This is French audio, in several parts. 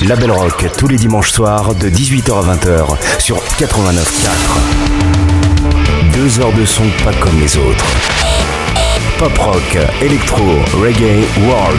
Label Rock tous les dimanches soirs de 18h à 20h sur 89.4. 2 heures de son pas comme les autres. Pop rock, électro, reggae, world.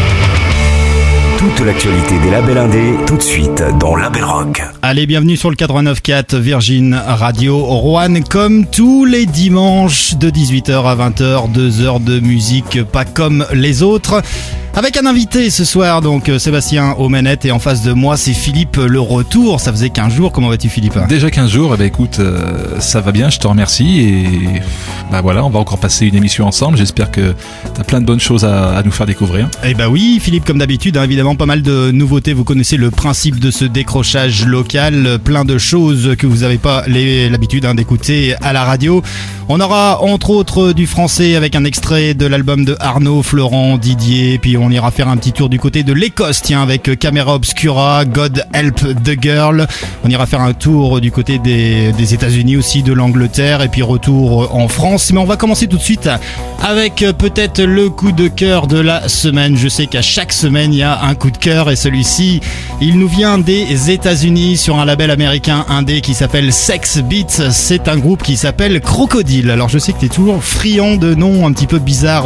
Toute l'actualité des labels indés, tout de suite dans Label Rock. Allez, bienvenue sur le 89.4 Virgin Radio Roanne, comme tous les dimanches de 18h à 20h, 2 heures de musique pas comme les autres. Avec un invité ce soir, donc Sébastien aux manettes, et en face de moi c'est Philippe Le Retour. Ça faisait 15 jours, comment vas-tu Philippe ? Déjà 15 jours, écoute, ça va bien, je te remercie, et voilà, on va encore passer une émission ensemble. J'espère que t'as plein de bonnes choses à nous faire découvrir. Eh oui Philippe, comme d'habitude, évidemment pas mal de nouveautés. Vous connaissez le principe de ce décrochage local, plein de choses que vous n'avez pas l'habitude d'écouter à la radio. On aura entre autres du français avec un extrait de l'album de Arnaud, Florent, Didier, puis on ira faire un petit tour du côté de l'Écosse, avec Camera Obscura, God Help the Girl. On ira faire un tour du côté des États-Unis aussi, de l'Angleterre, et puis retour en France. Mais on va commencer tout de suite avec peut-être le coup de cœur de la semaine. Je sais qu'à chaque semaine il y a un coup de cœur, et celui-ci, il nous vient des États-Unis sur un label américain indé qui s'appelle Sex Beats. C'est un groupe qui s'appelle Crocodile. Alors je sais que t'es toujours friand de noms un petit peu bizarres,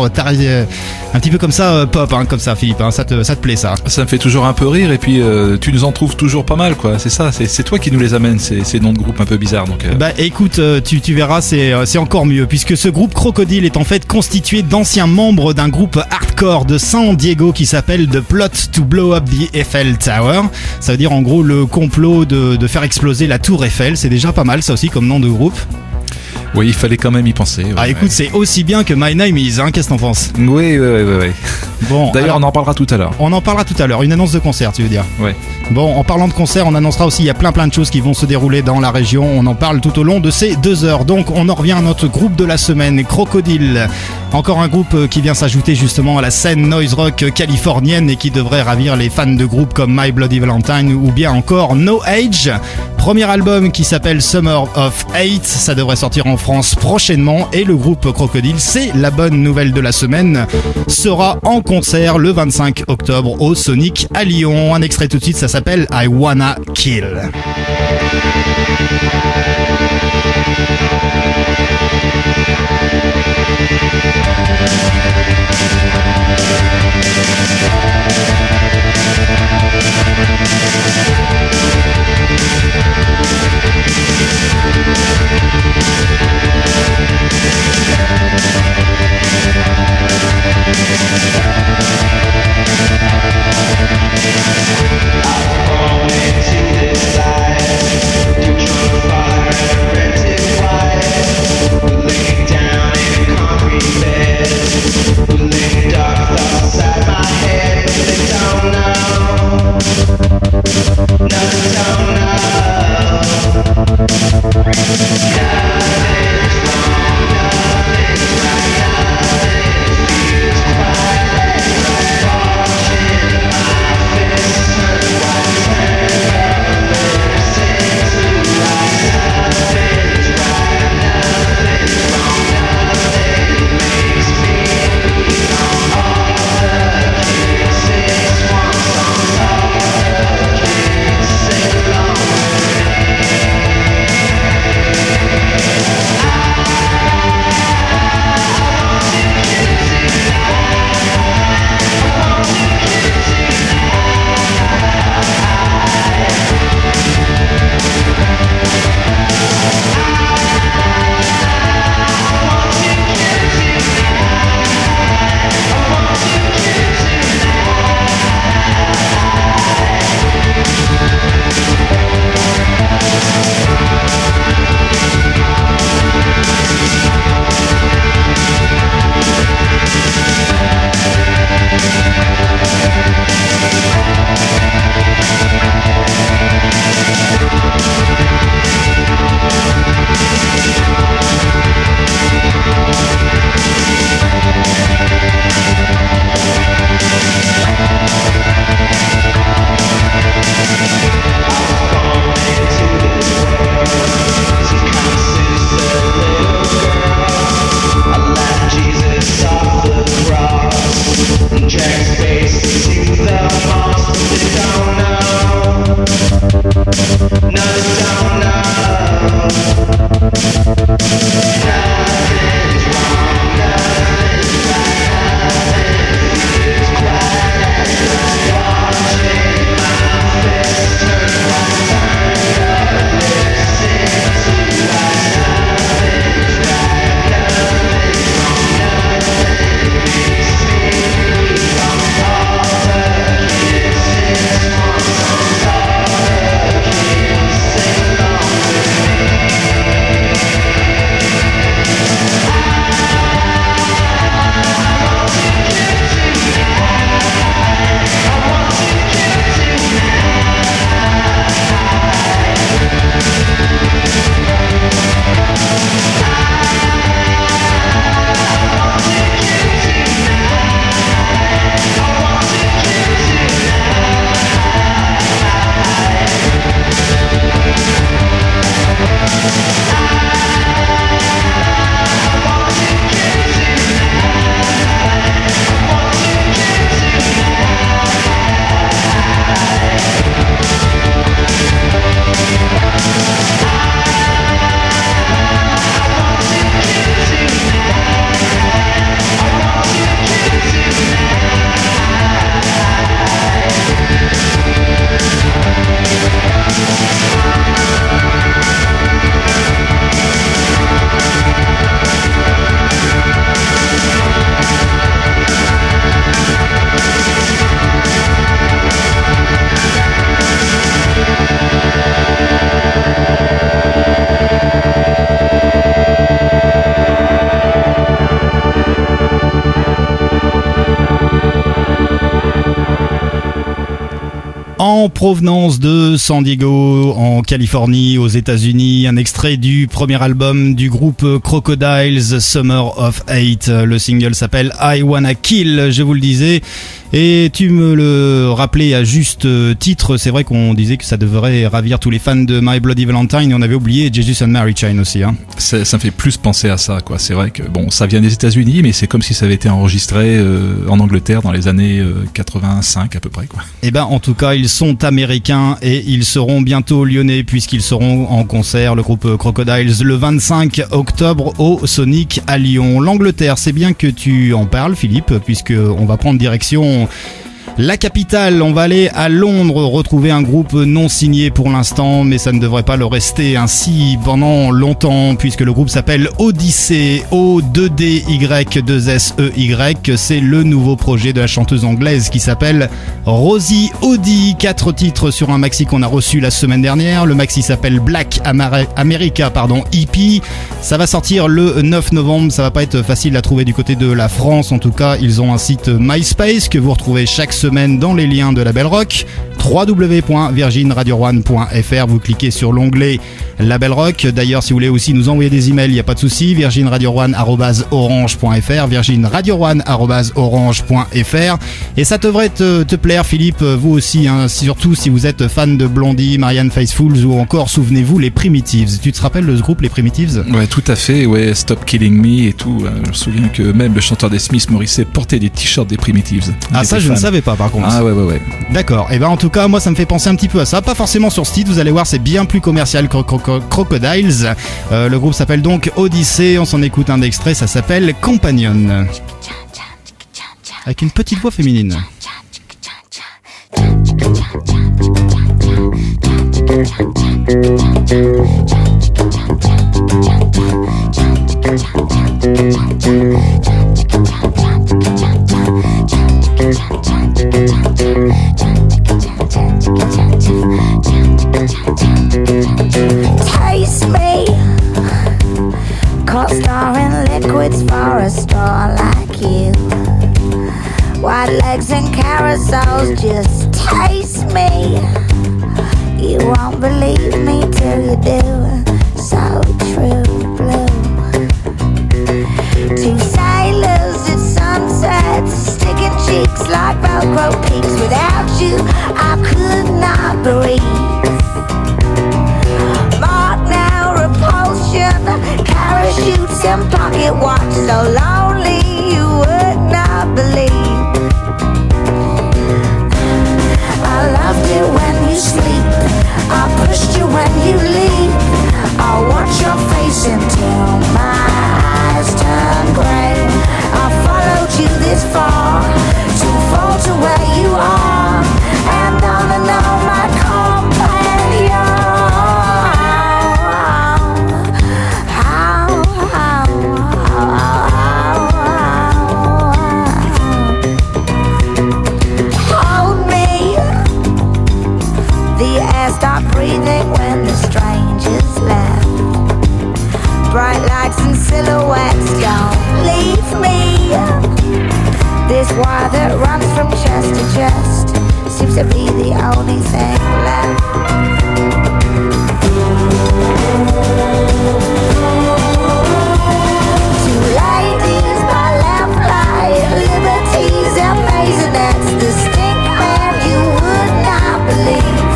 un petit peu comme ça, pop, comme ça Philippe, ça te plaît ça ? Ça me fait toujours un peu rire, et puis tu nous en trouves toujours pas mal, quoi. C'est ça, c'est toi qui nous les amènes, ces noms de groupes un peu bizarres. Donc, écoute, tu verras, c'est encore mieux, puisque ce groupe Crocodile est en fait constitué d'anciens membres d'un groupe hardcore de San Diego qui s'appelle The Plot to Blow Up the Eiffel Tower. Ça veut dire en gros le complot de faire exploser la tour Eiffel. C'est déjà pas mal ça aussi comme nom de groupe. Oui, il fallait quand même y penser. Ouais, écoute, c'est aussi bien que My Name Is, qu'est-ce que t'en penses ? Oui. Bon, d'ailleurs, on en parlera tout à l'heure. On en parlera tout à l'heure, une annonce de concert, tu veux dire ? Ouais. Bon, en parlant de concert, on annoncera aussi, il y a plein de choses qui vont se dérouler dans la région. On en parle tout au long de ces 2 heures. Donc, on en revient à notre groupe de la semaine, Crocodile. Encore un groupe qui vient s'ajouter justement à la scène noise rock californienne et qui devrait ravir les fans de groupes comme My Bloody Valentine ou bien encore No Age. Premier album qui s'appelle Summer of Hate, ça devrait sortir en France prochainement, et le groupe Crocodile, c'est la bonne nouvelle de la semaine, sera en concert le 25 octobre au Sonic à Lyon. Un extrait tout de suite, ça s'appelle I Wanna Kill. Check space to the monsters they don't know. En provenance de San Diego, en Californie, aux États-Unis, un extrait du premier album du groupe Crocodiles, Summer of Hate. Le single s'appelle I Wanna Kill, je vous le disais. Et tu me le rappelais à juste titre, c'est vrai qu'on disait que ça devrait ravir tous les fans de My Bloody Valentine, et on avait oublié Jesus and Mary Chain aussi. Hein. Ça me fait plus penser à ça, quoi. C'est vrai que bon, ça vient des États-Unis, mais c'est comme si ça avait été enregistré en Angleterre dans les années 85 à peu près, quoi. Et ben en tout cas, ils sont américains et ils seront bientôt lyonnais puisqu'ils seront en concert, le groupe Crocodiles, le 25 octobre au Sonic à Lyon. L'Angleterre, c'est bien que tu en parles, Philippe, puisque on va prendre direction la capitale. On va aller à Londres retrouver un groupe non signé pour l'instant, mais ça ne devrait pas le rester ainsi pendant longtemps puisque le groupe s'appelle Odyssey, O2DY2SEY. C'est le nouveau projet de la chanteuse anglaise qui s'appelle Rosie Odie. 4 titres sur un maxi qu'on a reçu la semaine dernière. Le maxi s'appelle Black America EP. Ça va sortir le 9 novembre. Ça va pas être facile à trouver du côté de la France. En tout cas, ils ont un site MySpace que vous retrouvez chaque semaine dans les liens de Label Rock, www.virginradio1.fr. Vous cliquez sur l'onglet Label Rock. D'ailleurs, si vous voulez aussi nous envoyer des emails, il n'y a pas de souci. virginradio1@orange.fr, virginradio1@orange.fr. Et ça devrait te plaire, Philippe, vous aussi, hein, surtout si vous êtes fan de Blondie, Marianne Faithfull ou encore, souvenez-vous, les Primitives. Tu te rappelles de ce groupe, les Primitives ? Ouais, tout à fait, ouais, Stop Killing Me et tout. Je me souviens que même le chanteur des Smiths, Morrissey, portait des t-shirts des Primitives. Ah, ça, je ne savais pas, par contre. Ah, ouais. D'accord. Et ben, en tout cas, moi, ça me fait penser un petit peu à ça. Pas forcément sur ce titre, vous allez voir, c'est bien plus commercial que Crocodiles. Le groupe s'appelle donc Odyssey. On s'en écoute un extrait, ça s'appelle Companion. Avec une petite voix féminine. Taste me, caught starring liquids for a star like you. White legs and carousels, just taste me. You won't believe me till you do. So true, blue. Two sailors at sunset, sticking cheeks like Velcro peaks. Without you, I could not breathe. Mark now, repulsion, parachutes and pocket watch. So lonely you would not believe. I loved it when you sleep, I pushed you when you leave. I watch your face until my eyes turn grey. I followed you this far to fall to where you are, and on my companion. Hold me. The air stopped breathing when the strangers left. Bright lights and silhouettes, don't leave me. This wire that runs from chest to chest seems to be the only thing left. Two ladies by lamplight, liberties and maisonettes, distinct man you would not believe.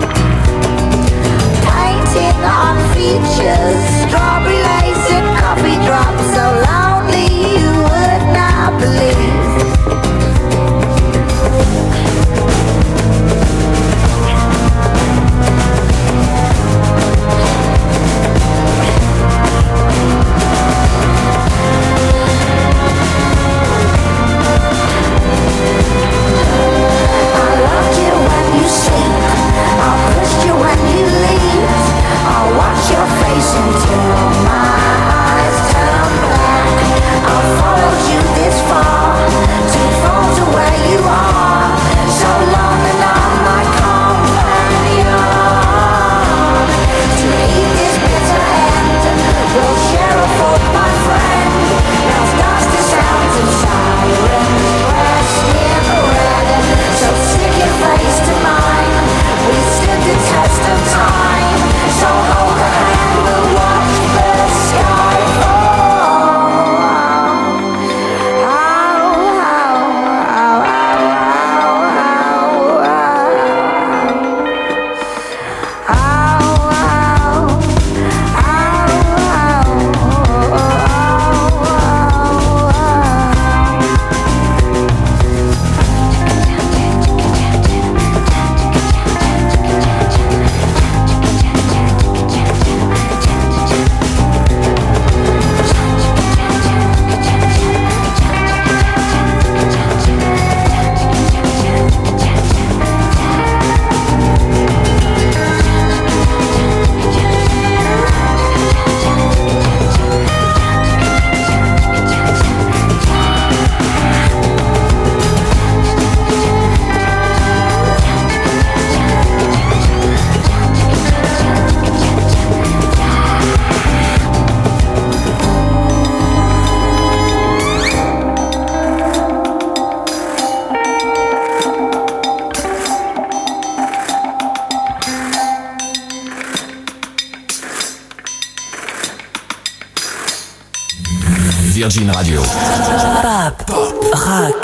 Painting on features, strawberry lace and coffee drops, so lonely you would not believe. Virgin Radio. Pop Rock.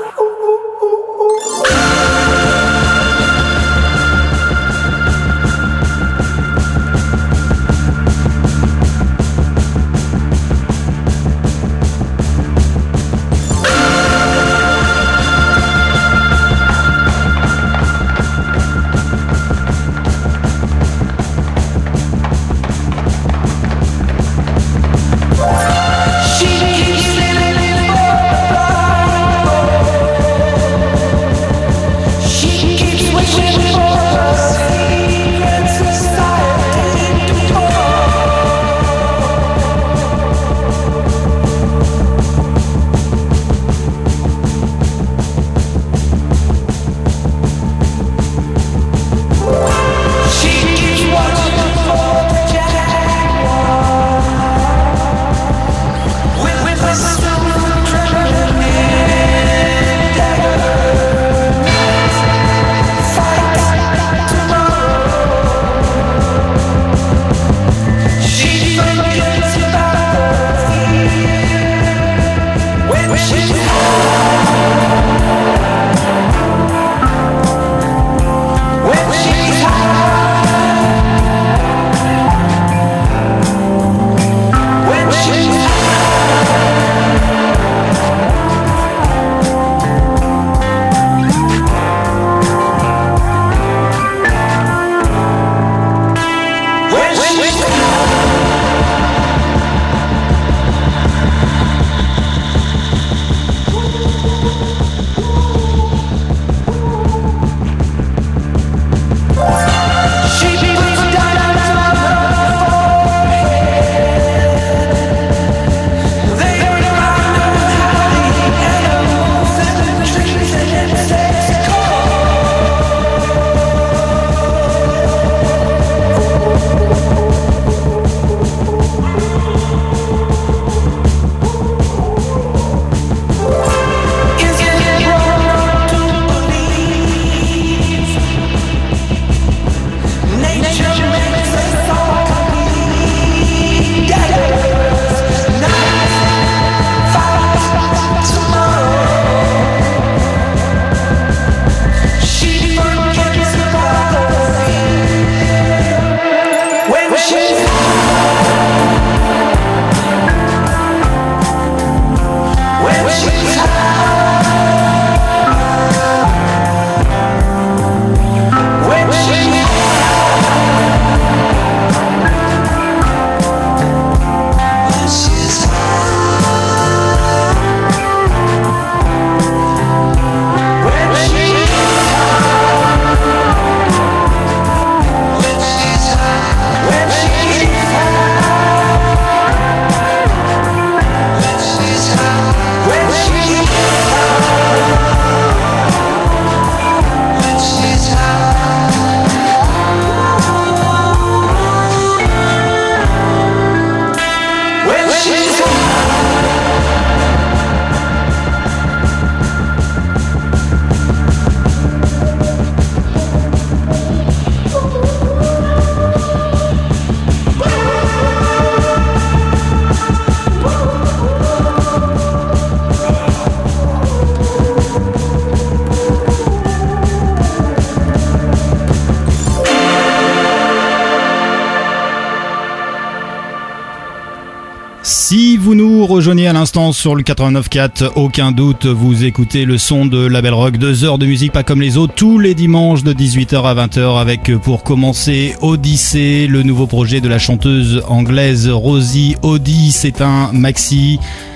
Si vous nous rejoignez à l'instant sur le 89.4, aucun doute, vous écoutez le son de Label Rock, 2 heures de musique pas comme les autres, tous les dimanches de 18h à 20h avec, pour commencer, Odyssey, le nouveau projet de la chanteuse anglaise Rosie O'Dea. C'est un maxi,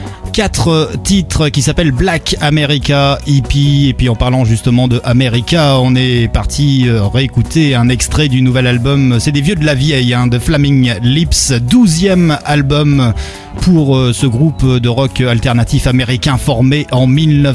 4 titres qui s'appellent Black America EP. Et puis en parlant justement de America, on est parti réécouter un extrait du nouvel album, c'est des vieux de la vieille, de Flaming Lips, 12e album pour ce groupe de rock alternatif américain formé en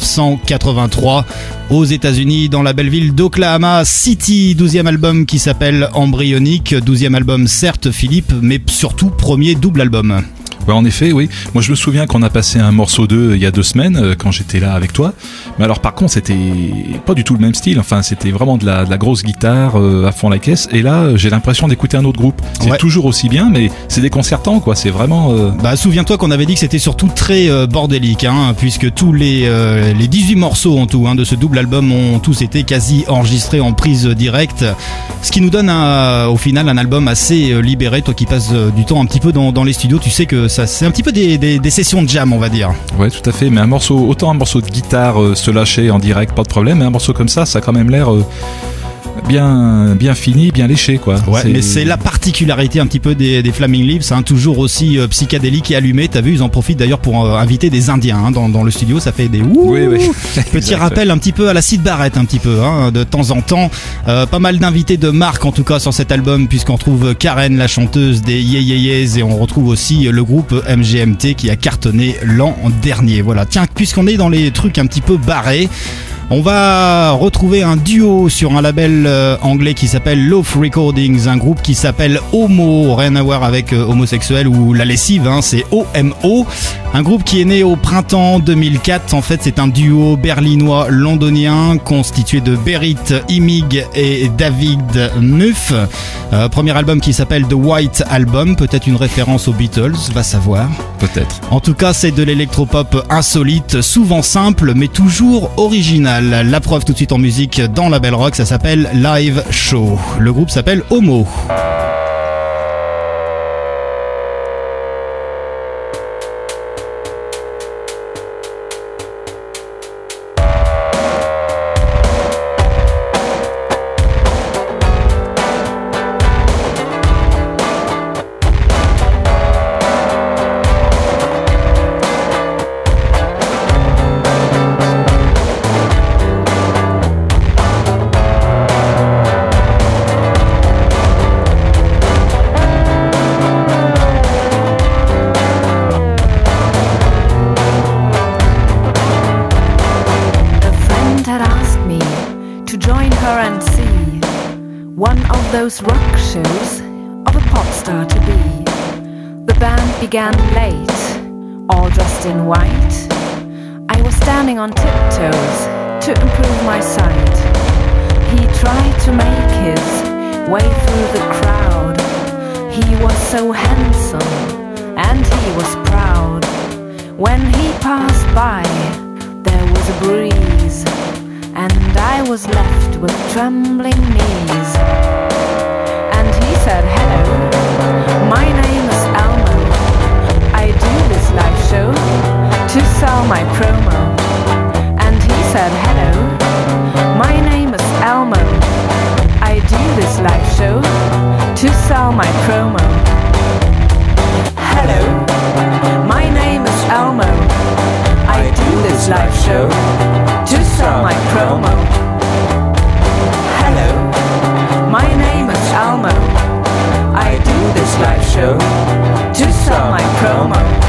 1983 aux États-Unis dans la belle ville d'Oklahoma City. 12e album qui s'appelle Embryonic, 12e album certes Philippe, mais surtout premier double album. Ouais, en effet, oui. Moi, je me souviens qu'on a passé un morceau d'eux il y a 2 semaines, quand j'étais là avec toi. Mais alors, par contre, c'était pas du tout le même style. Enfin, c'était vraiment de la grosse guitare à fond la caisse. Et là, j'ai l'impression d'écouter un autre groupe. C'est toujours aussi bien, mais c'est déconcertant, quoi. C'est vraiment... Bah, souviens-toi qu'on avait dit que c'était surtout très bordélique, hein, puisque tous les 18 morceaux en tout, hein, de ce double album ont tous été quasi enregistrés en prise directe. Ce qui nous donne au final un album assez libéré. Toi qui passes du temps un petit peu dans les studios, tu sais que ça, c'est un petit peu des sessions de jam, on va dire. Ouais, tout à fait. Mais autant un morceau de guitare se lâcher en direct, pas de problème. Mais un morceau comme ça a quand même l'air bien fini, bien léché, quoi. Ouais, mais c'est la particularité un petit peu des Flaming Lips, hein, toujours aussi psychédélique et allumé. T'as vu, ils en profitent d'ailleurs pour inviter des Indiens, hein, dans le studio. Ça fait des oui. Petit rappel un petit peu à la Syd Barrett, un petit peu, hein, de temps en temps. Pas mal d'invités de marque en tout cas sur cet album, puisqu'on trouve Karen, la chanteuse des Yeah Yeah Yeahs, et on retrouve aussi le groupe MGMT qui a cartonné l'an dernier. Voilà. Tiens, puisqu'on est dans les trucs un petit peu barrés, on va retrouver un duo sur un label anglais qui s'appelle Loaf Recordings, un groupe qui s'appelle Homo, rien à voir avec homosexuel ou la lessive, hein, c'est OMO, un groupe qui est né au printemps 2004. En fait, c'est un duo berlinois-londonien constitué de Berit Imig et David Muff. Premier album qui s'appelle The White Album, peut-être une référence aux Beatles, va savoir. Peut-être. En tout cas, c'est de l'électropop insolite, souvent simple, mais toujours original. La preuve tout de suite en musique dans la Belle Rock, ça s'appelle Live Show. Le groupe s'appelle Homo. Those rock shows of a pop star to be. The band began late, all dressed in white. I was standing on tiptoes to improve my sight. He tried to make his way through the crowd. He was so handsome and he was proud. When he passed by, there was a breeze, and I was left with trembling knees. He said, hello, my name is Elmo. I do this live show to sell my promo. And he said, hello, my name is Elmo. I do this live show to sell my promo. Hello, my name is Elmo. I do this live show to sell my promo. Hello, my name is Elmo. I do this live show to sell my promo.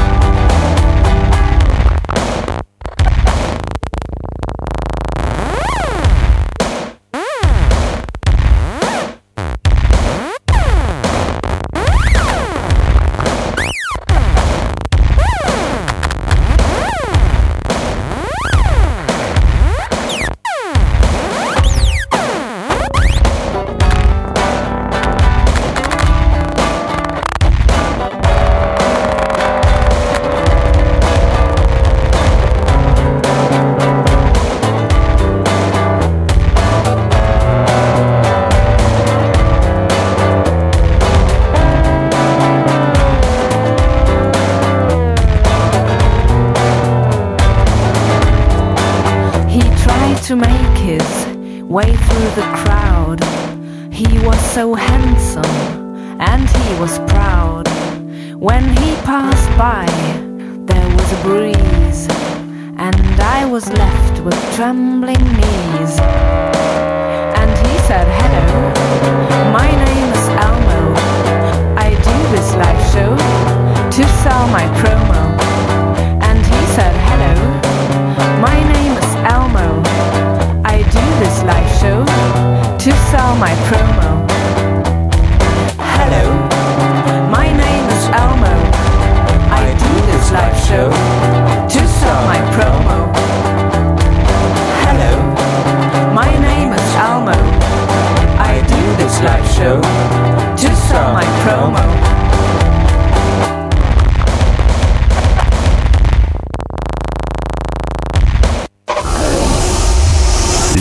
To make his way through the crowd. He was so handsome and he was proud. When he passed by, there was a breeze, and I was left with trembling knees. And he said, hello, my name is Elmo. I do this live show to sell my promo. And he said, hello, my name is Elmo. I do this live show to sell my promo. Hello, my name is Elmo. I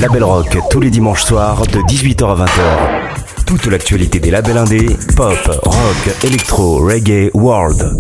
Label Rock tous les dimanches soirs de 18h à 20h. Toute l'actualité des labels indés, pop, rock, électro, reggae, world.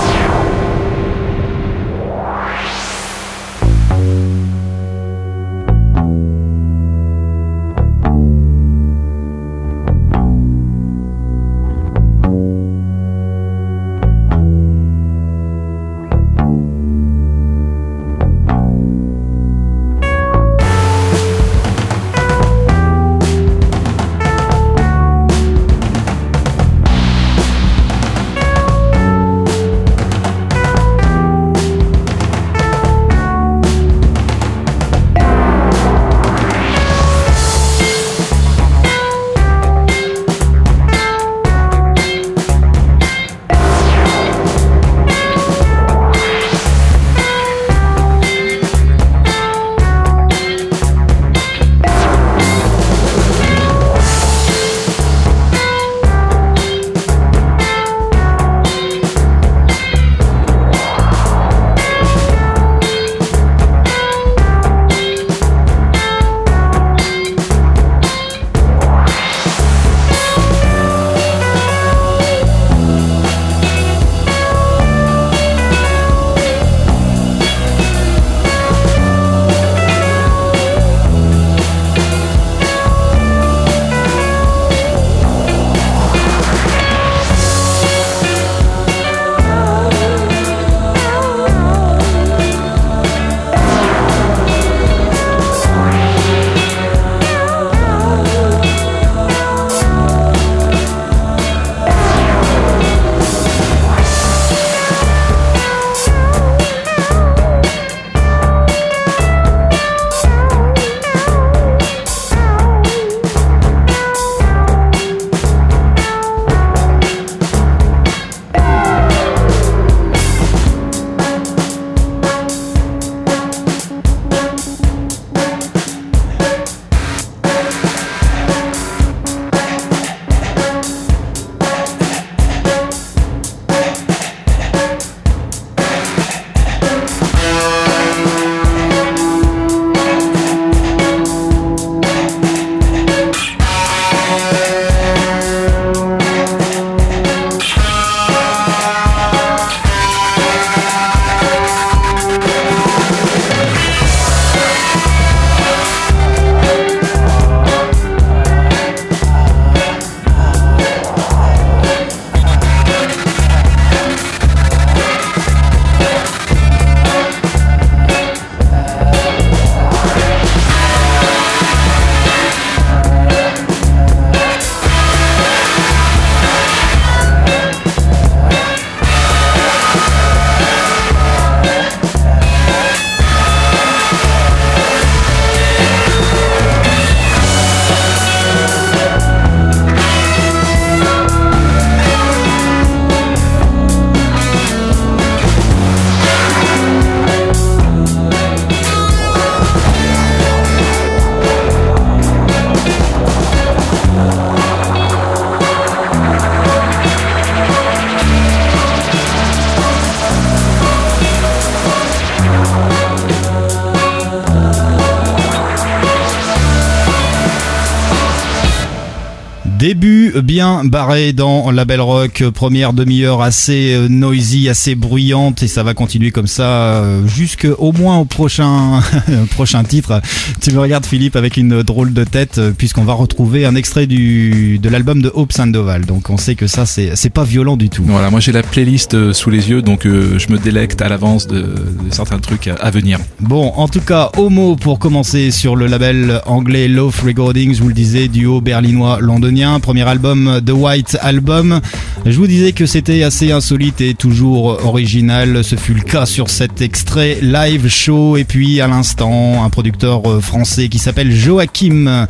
Début bien barré dans Label Rock, première demi-heure assez noisy, assez bruyante, et ça va continuer comme ça jusqu'au moins au prochain titre. Tu me regardes, Philippe, avec une drôle de tête, puisqu'on va retrouver un extrait de l'album de Hope Sandoval. Donc on sait que ça c'est pas violent du tout. Voilà, moi j'ai la playlist sous les yeux, donc je me délecte à l'avance de certains trucs à venir. Bon, en tout cas, Homo pour commencer sur le label anglais Loaf Recordings, je vous le disais, duo berlinois-londonien. Premier album, The White Album. Je vous disais que c'était assez insolite et toujours original. Ce fut le cas sur cet extrait live show. Et puis à l'instant, un producteur français qui s'appelle Joachim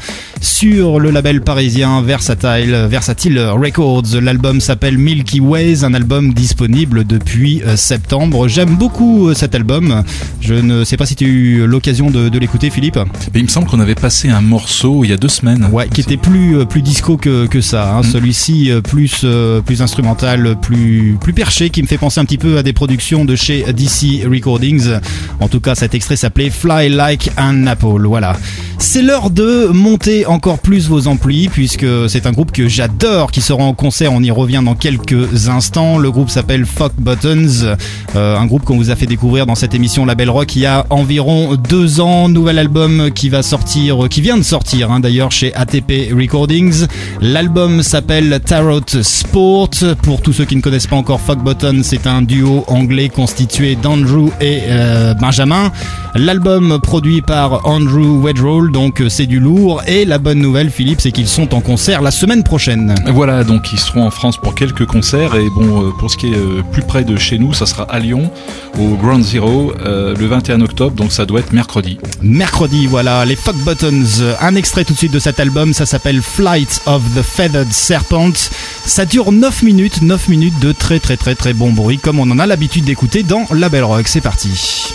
sur le label parisien Versatile Records. L'album s'appelle Milky Ways, un album disponible depuis septembre. J'aime beaucoup cet album. Je ne sais pas si tu as eu l'occasion de l'écouter, Philippe. Mais il me semble qu'on avait passé un morceau il y a 2 semaines. Ouais, qui était plus disco que ça. Celui-ci plus instrumental, plus perché, qui me fait penser un petit peu à des productions de chez DC Recordings. En tout cas, cet extrait s'appelait Fly Like an Apple. Voilà. C'est l'heure de monter encore plus vos amplis, puisque c'est un groupe que j'adore, qui sera en concert. On y revient dans quelques instants. Le groupe s'appelle Fuck Buttons, un groupe qu'on vous a fait découvrir dans cette émission Label Rock il y a environ 2 ans. Nouvel album qui vient de sortir d'ailleurs chez ATP Recordings. L'album s'appelle Tarot Sport. Pour tous ceux qui ne connaissent pas encore Fuck Buttons, c'est un duo anglais constitué d'Andrew et Benjamin. L'album produit par Andrew Wedgwood, donc c'est du lourd. Et la bonne nouvelle, Philippe, c'est qu'ils sont en concert la semaine prochaine. Voilà, donc ils seront en France pour quelques concerts. Et bon, pour ce qui est plus près de chez nous, ça sera à Lyon, au Ground Zero, le 21 octobre, donc ça doit être mercredi. Mercredi, voilà, les Fuck Buttons. Un extrait tout de suite de cet album, ça s'appelle Flight of the Feathered Serpent. Ça dure 9 minutes de très très très très bon bruit, comme on en a l'habitude d'écouter dans Label Rock. C'est parti.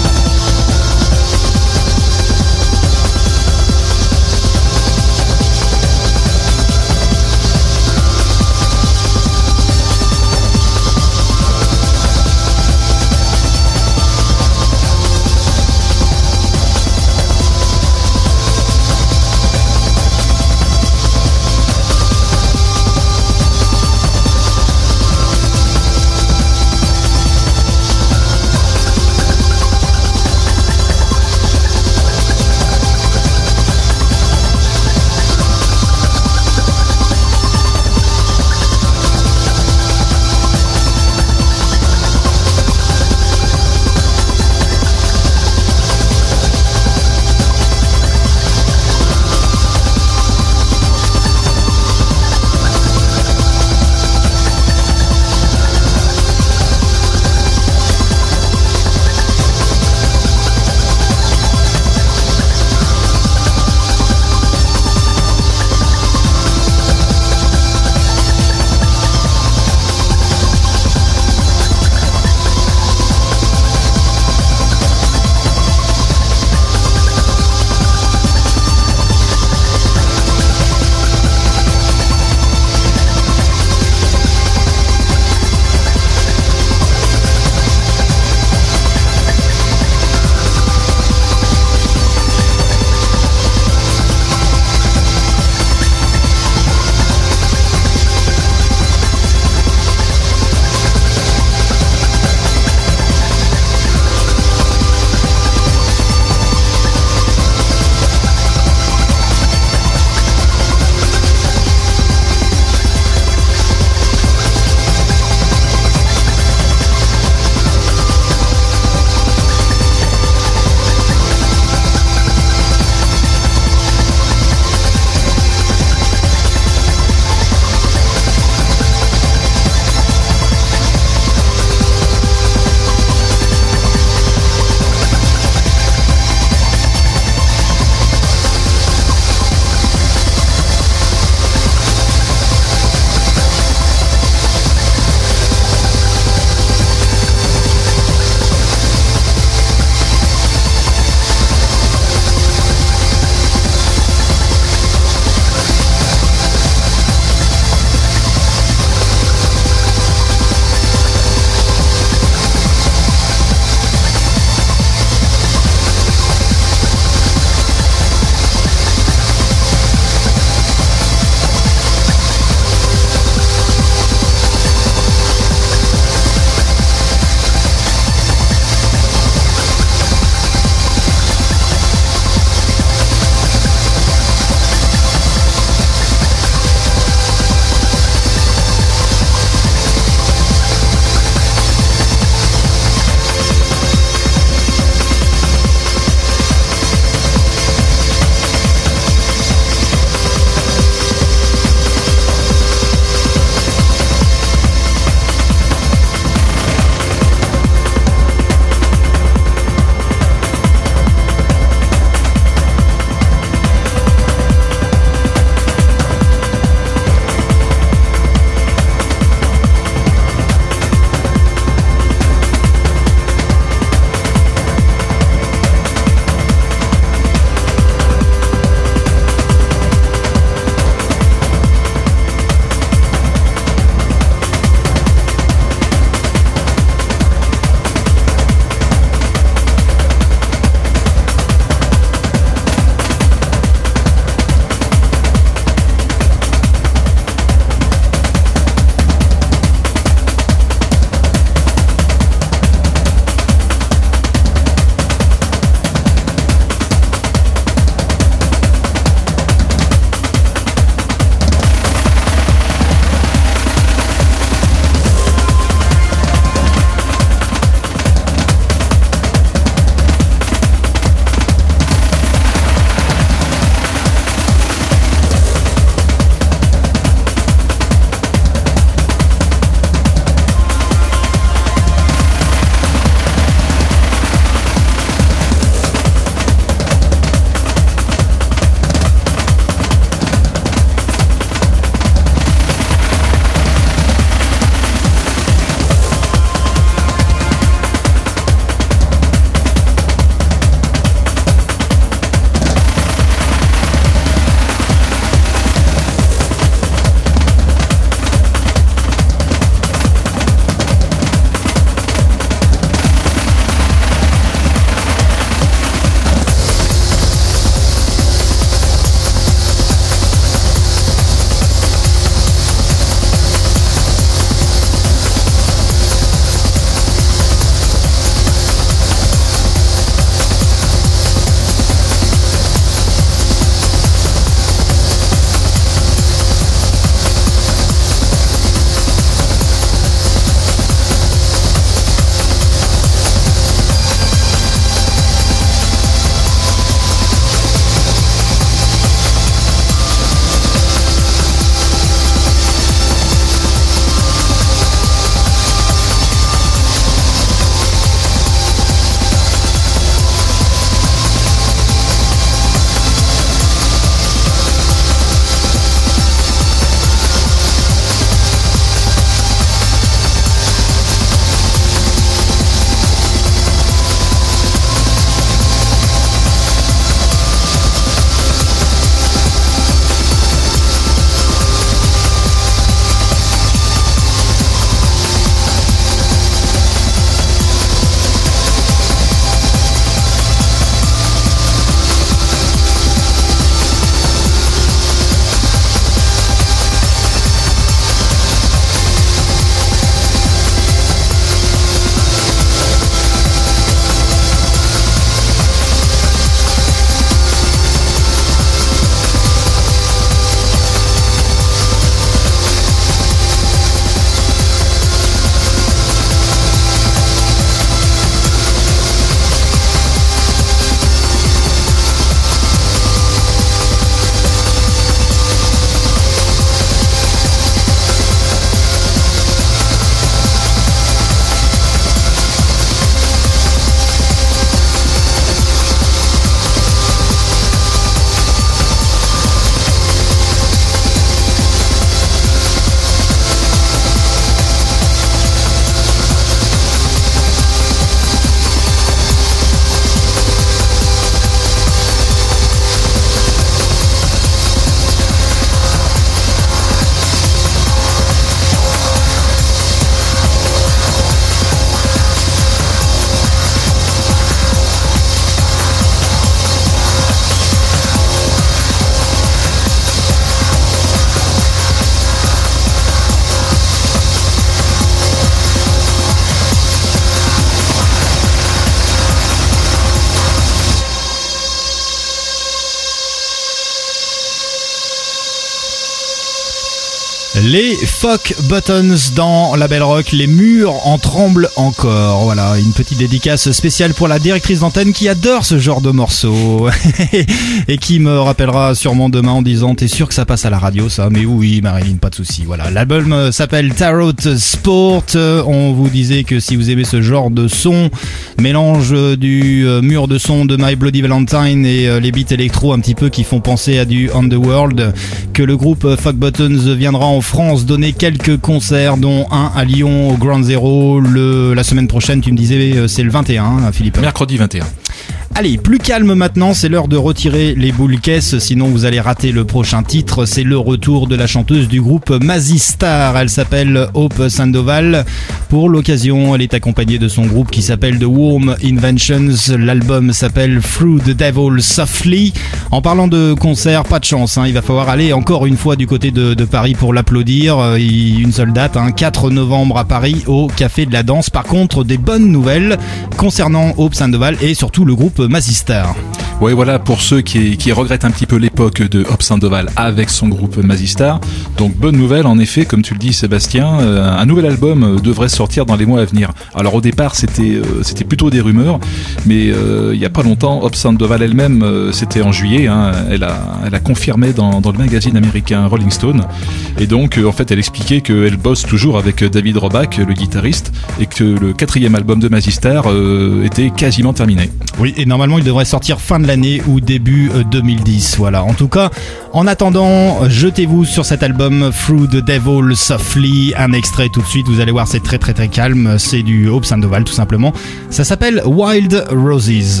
Les Fuck Buttons dans la Belle Rock, les murs en tremblent encore. Voilà, une petite dédicace spéciale pour la directrice d'antenne qui adore ce genre de morceaux et qui me rappellera sûrement demain en disant t'es sûr que ça passe à la radio ça? Mais oui Marilyn, pas de souci. Voilà, l'album s'appelle Tarot Sport. On vous disait que si vous aimez ce genre de son, mélange du mur de son de My Bloody Valentine et les beats électro un petit peu qui font penser à du Underworld, que le groupe Fuck Buttons viendra en France donner quelques concerts, dont un à Lyon au Ground Zero la semaine prochaine. Tu me disais c'est le 21, Philippe. Mercredi 21. Allez, plus calme maintenant, c'est l'heure de retirer les boules caisses, sinon vous allez rater le prochain titre. C'est le retour de la chanteuse du groupe Mazistar. Elle s'appelle Hope Sandoval. Pour l'occasion, elle est accompagnée de son groupe qui s'appelle The Warm Inventions. L'album s'appelle Through the Devil Softly. En parlant de concert, pas de chance, il va falloir aller encore une fois du côté de Paris pour l'applaudir. Une seule date, 4 novembre à Paris au Café de la Danse. Par contre, des bonnes nouvelles concernant Hope Sandoval et surtout le groupe Mazistar. Ouais, voilà, pour ceux qui regrettent un petit peu l'époque de Hope Sandoval avec son groupe Mazistar. Donc, bonne nouvelle, en effet, comme tu le dis, Sébastien, un nouvel album devrait sortir dans les mois à venir. Alors, au départ, c'était plutôt des rumeurs, mais il y a pas longtemps, Hope Sandoval elle-même, c'était en juillet, elle a confirmé dans le magazine américain Rolling Stone. Et donc, en fait, elle expliquait qu'elle bosse toujours avec David Roback, le guitariste, et que le 4e album de Mazistar était quasiment terminé. Oui, et normalement, il devrait sortir fin de l'année ou début 2010. Voilà. En tout cas, en attendant, jetez-vous sur cet album Through the Devil Softly. Un extrait tout de suite. Vous allez voir, c'est très très très calme. C'est du Hope Sandoval tout simplement. Ça s'appelle Wild Roses.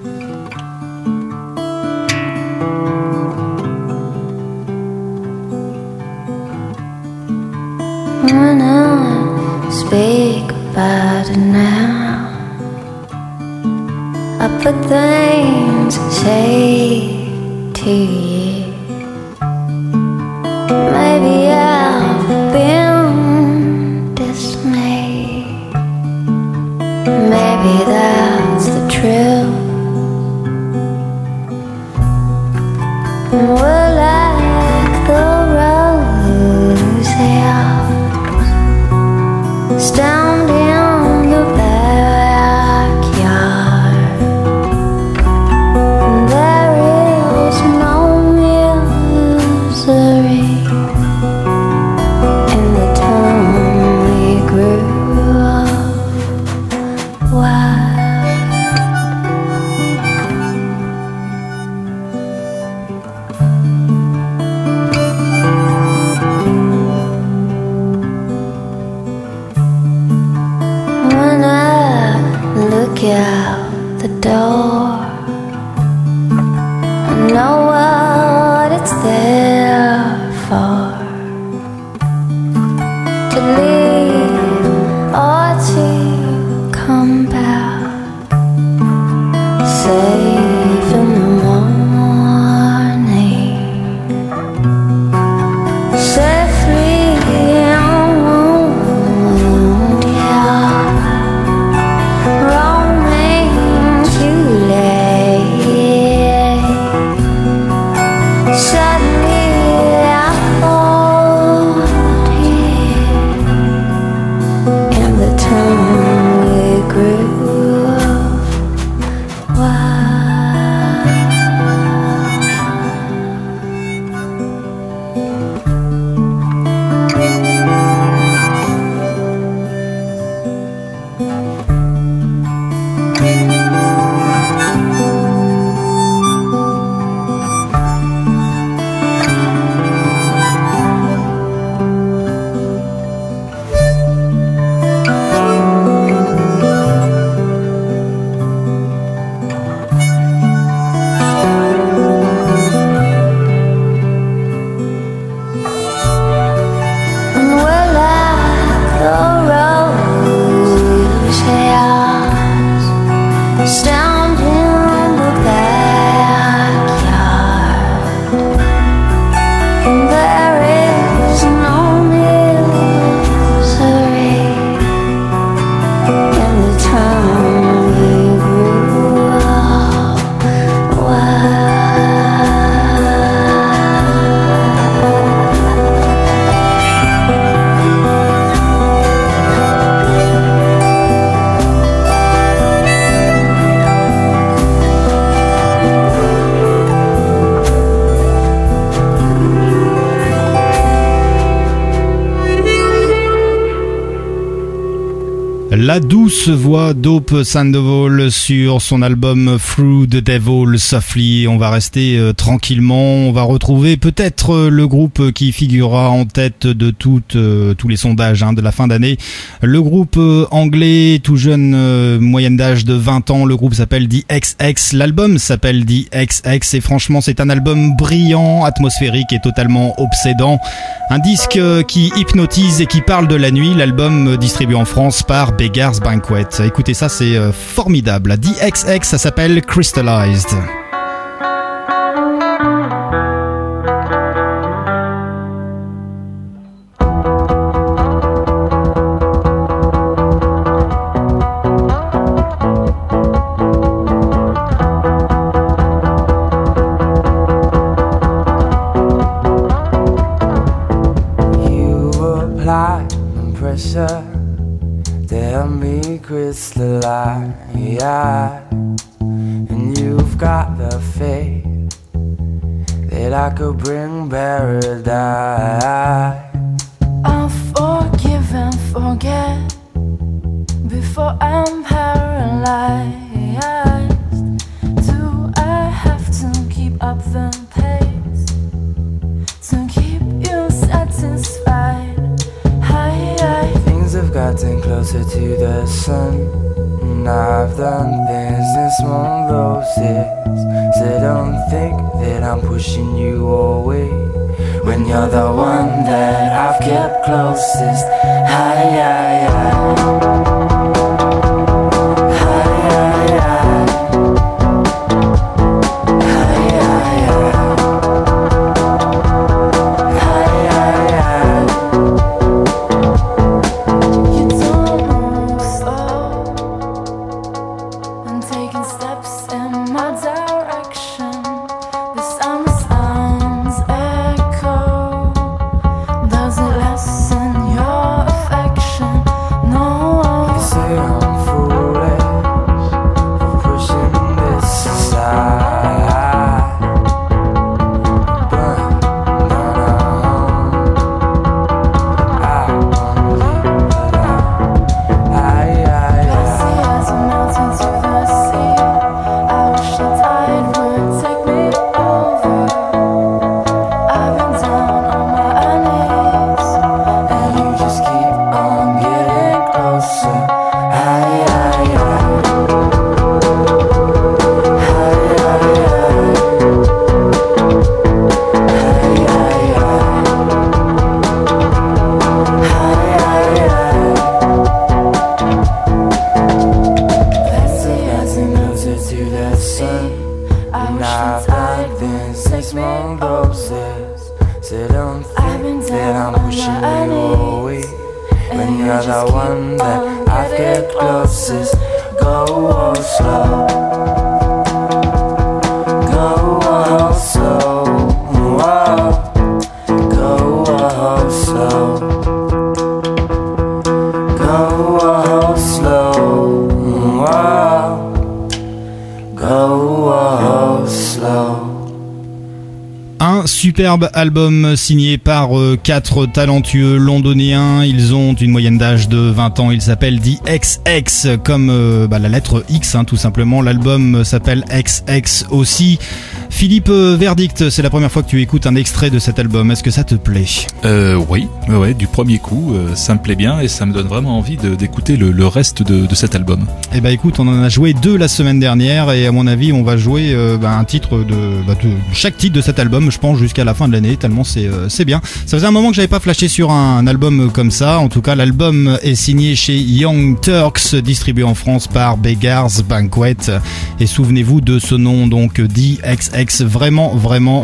When I speak about it now, I put things say to you. Maybe I've been dismayed. Maybe that's the truth. We're like the roses stand in the backyard. There is no misery in the time we grew up. Why? La douce voix d'Hope Sandoval sur son album Through the Devil Softly. On va rester tranquillement, on va retrouver peut-être le groupe qui figurera en tête de tous les sondages de la fin d'année. Le groupe anglais, tout jeune, moyenne d'âge de 20 ans, le groupe s'appelle The XX, l'album s'appelle The XX et franchement c'est un album brillant, atmosphérique et totalement obsédant. Un disque qui hypnotise et qui parle de la nuit, l'album distribué en France par Beggars Banquet. Écoutez ça, c'est formidable. The XX, ça s'appelle Crystallized. Crystallize, and you've got the faith that I could bring paradise. I'll forgive and forget before I'm paralyzed. Do I have to keep up the pace to keep you satisfied? Things have gotten closer to the sun, and I've done things in small doses. So don't think that I'm pushing you away when you're the one that I've kept closest. Superbe album signé par 4 talentueux londoniens. Ils ont une moyenne d'âge de 20 ans. Ils s'appellent The XX comme la lettre X tout simplement. L'album s'appelle XX aussi. Philippe, verdict, c'est la première fois que tu écoutes un extrait de cet album. Est-ce que ça te plaît ? Oui, du premier coup, ça me plaît bien et ça me donne vraiment envie d'écouter le reste de cet album. Eh ben écoute, on en a joué 2 la semaine dernière et à mon avis, on va jouer un titre de chaque titre de cet album, je pense, jusqu'à la fin de l'année, tellement c'est bien. Ça faisait un moment que j'avais pas flashé sur un album comme ça. En tout cas, l'album est signé chez Young Turks, distribué en France par Beggars Banquet. Et souvenez-vous de ce nom, donc The XX, vraiment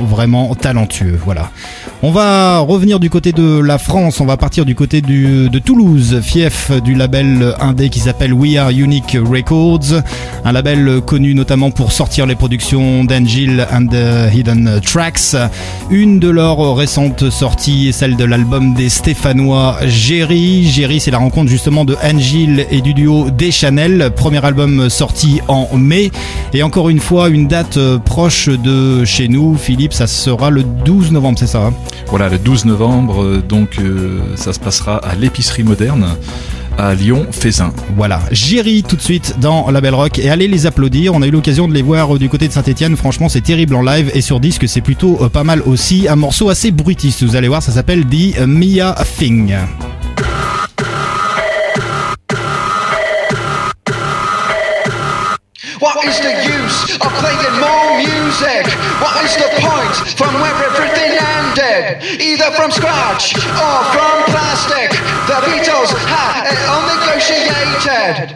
talentueux. Voilà. On va revenir du côté de la France, on va partir du côté de Toulouse, fief du label indé qui s'appelle We Are Unique Records, un label connu notamment pour sortir les productions d'Angel and the Hidden Tracks. Une de leurs récentes sorties est celle de l'album des Stéphanois Jerry. Jerry, c'est la rencontre justement de Angel et du duo Deschanel, premier album sorti en mai. Et encore une fois, une date proche de chez nous, Philippe, ça sera le 12 novembre, c'est ça ? Voilà, le 12 novembre, donc ça se passera à l'épicerie moderne. à Lyon-Fézin. Voilà, Géry tout de suite dans la Belle Rock et allez les applaudir. On a eu l'occasion de les voir du côté de Saint-Etienne. Franchement, c'est terrible en live et sur disque, c'est plutôt pas mal aussi. Un morceau assez bruitiste, vous allez voir, ça s'appelle The Mia Thing. What is the use of playing more music? What is the point from where everything ended? Either from scratch or from plastic. The Beatles had it unnegotiated.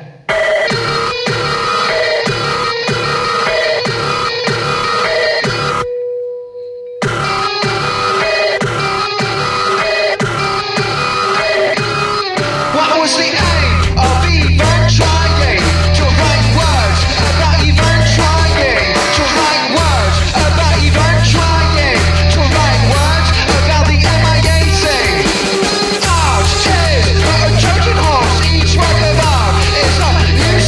What was the aim of even trying to write words about even trying to write words about even trying to write words about the MIAC? Art, tears, a Trojan horse, each work of art is not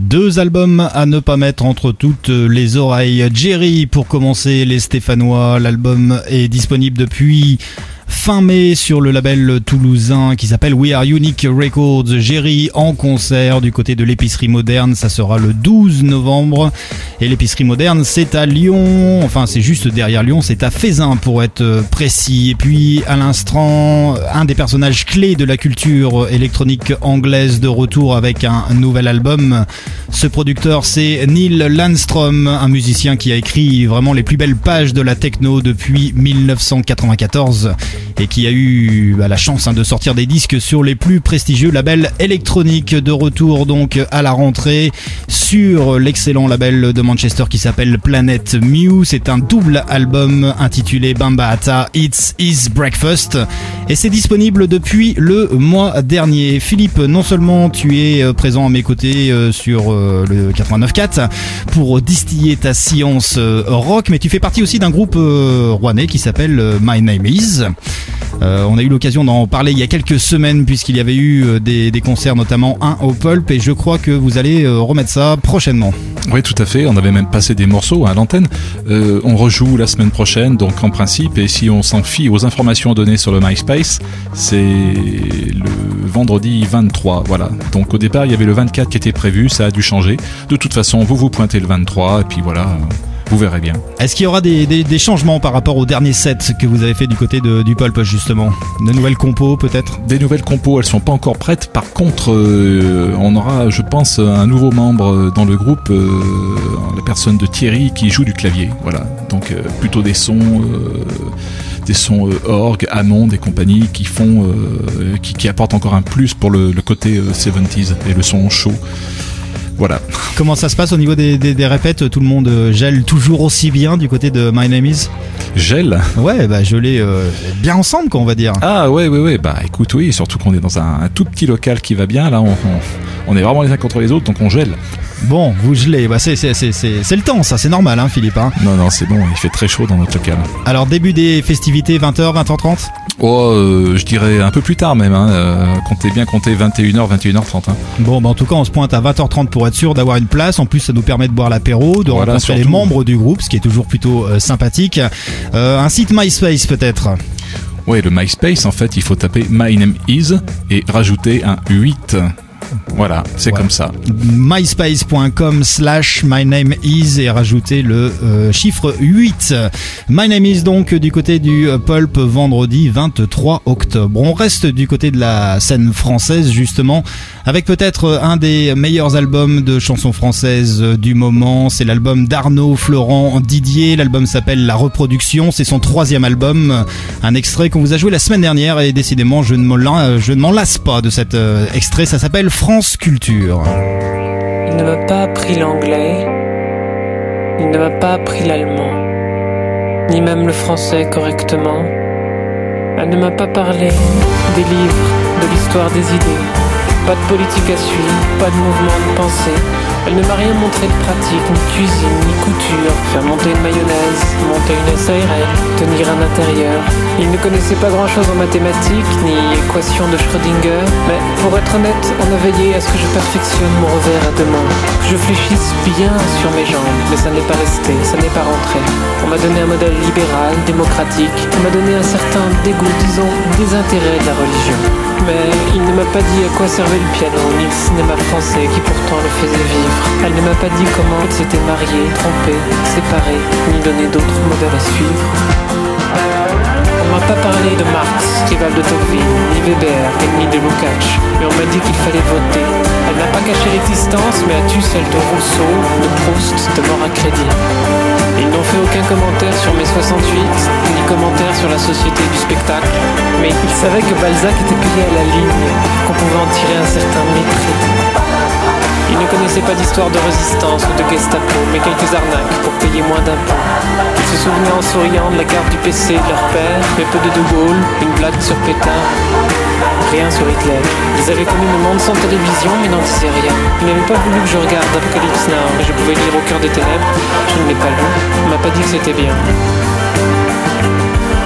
Deux albums à ne pas mettre entre toutes les oreilles. Jerry pour commencer, les Stéphanois. L'album est disponible depuis fin mai sur le label toulousain qui s'appelle We Are Unique Records. Jerry en concert du côté de l'épicerie moderne, ça sera le 12 novembre. Et l'épicerie moderne, c'est à Lyon, enfin c'est juste derrière Lyon, c'est à Fézin pour être précis. Et puis à l'instant, un des personnages clés de la culture électronique anglaise de retour avec un nouvel album. Ce producteur, c'est Neil Landstrom, un musicien qui a écrit vraiment les plus belles pages de la techno depuis 1994 et qui a eu la chance de sortir des disques sur les plus prestigieux labels électroniques. De retour donc à la rentrée sur l'excellent label de Manchester qui s'appelle Planet Mew. C'est un double album intitulé Bambaataa It's His Breakfast et c'est disponible depuis le mois dernier. Philippe, non seulement tu es présent à mes côtés sur le 89.4 pour distiller ta science rock, mais tu fais partie aussi d'un groupe rouennais qui s'appelle My Name Is. On a eu l'occasion d'en parler il y a quelques semaines puisqu'il y avait eu des concerts, notamment un au Pulp, et je crois que vous allez remettre ça prochainement. Oui, tout à fait, on avait même passé des morceaux à l'antenne. On rejoue la semaine prochaine, donc en principe, et si on s'en fie aux informations données sur le MySpace, c'est le vendredi 23, voilà. Donc au départ il y avait le 24 qui était prévu, ça a dû changer. De toute façon, vous pointez le 23 et puis voilà, vous verrez bien. Est-ce qu'il y aura des changements par rapport au dernier set que vous avez fait du côté du Pulp justement? De nouvelles compos peut-être? Des nouvelles compos, elles sont pas encore prêtes. Par contre, on aura, je pense, un nouveau membre dans le groupe, la personne de Thierry qui joue du clavier. Voilà, donc plutôt des sons orgue, Hammond et compagnie qui font, qui apportent encore un plus pour le côté 70s et le son chaud. Voilà. Comment ça se passe au niveau des répètes? Tout le monde gèle toujours aussi bien du côté de My Name Is? Gèle? Ouais, gelé bien ensemble, quoi, on va dire. Ah ouais, bah écoute, oui, surtout qu'on est dans un tout petit local qui va bien, là on est vraiment les uns contre les autres, donc on gèle. Bon, vous gelez, c'est le temps, ça, c'est normal, hein, Philippe, hein. Non, c'est bon, il fait très chaud dans notre local. Alors, début des festivités, 20h, 20h30? Je dirais un peu plus tard même, comptez 21h, 21h30. Hein. Bon, en tout cas, on se pointe à 20h30 pour être sûr d'avoir une place. En plus, ça nous permet de boire l'apéro, de rencontrer surtout les membres du groupe, ce qui est toujours plutôt sympathique. Un site MySpace peut-être? Ouais, le MySpace, en fait, il faut taper My Name Is et rajouter un 8. Voilà, c'est comme ça. myspace.com/mynameis et rajouter le chiffre 8. My Name Is donc du côté du Pulp vendredi 23 octobre. On reste du côté de la scène française justement avec peut-être un des meilleurs albums de chansons françaises du moment. C'est l'album d'Arnaud Florent Didier. L'album s'appelle La Reproduction. C'est son 3e album. Un extrait qu'on vous a joué la semaine dernière et décidément je ne m'en lasse pas de cet extrait. Ça s'appelle France Culture. Il ne m'a pas appris l'anglais, il ne m'a pas appris l'allemand, ni même le français correctement. Elle ne m'a pas parlé des livres, de l'histoire des idées, pas de politique à suivre, pas de mouvement de pensée. Elle ne m'a rien montré de pratique, ni cuisine, ni couture, faire monter une mayonnaise, monter une SARL, tenir un intérieur. Il ne connaissait pas grand-chose en mathématiques, ni équation de Schrödinger, mais pour être honnête, on a veillé à ce que je perfectionne mon revers à deux mains, que je fléchisse bien sur mes jambes, mais ça n'est pas resté, ça n'est pas rentré. On m'a donné un modèle libéral, démocratique, on m'a donné un certain dégoût, disons, désintérêt de la religion. Mais il ne m'a pas dit à quoi servait le piano, ni le cinéma français qui pourtant le faisait vivre. Elle ne m'a pas dit comment elle s'était mariée, trompée, séparée, ni donné d'autres modèles à suivre. On m'a pas parlé de Marx, rival de Tocqueville, ni Weber, ennemi de Lukács, mais on m'a dit qu'il fallait voter. Elle n'a pas caché l'existence, mais a tu celle de Rousseau, de Proust, de mort à crédit. Ils n'ont fait aucun commentaire sur mai 68, ni commentaire sur la société du spectacle, mais ils savaient que Balzac était payé à la ligne, qu'on pouvait en tirer un certain mépris. Ils ne connaissaient pas d'histoire de résistance ou de Gestapo, mais quelques arnaques pour payer moins d'impôts. Ils se souvenaient en souriant de la carte du PC de leur père, mais peu de De Gaulle, une blague sur Pétain, rien sur Hitler. Ils avaient connu le monde sans télévision, mais n'en disaient rien. Ils n'avaient pas voulu que je regarde Apocalypse Now, mais je pouvais lire Au cœur des ténèbres. Je ne l'ai pas lu, on m'a pas dit que c'était bien.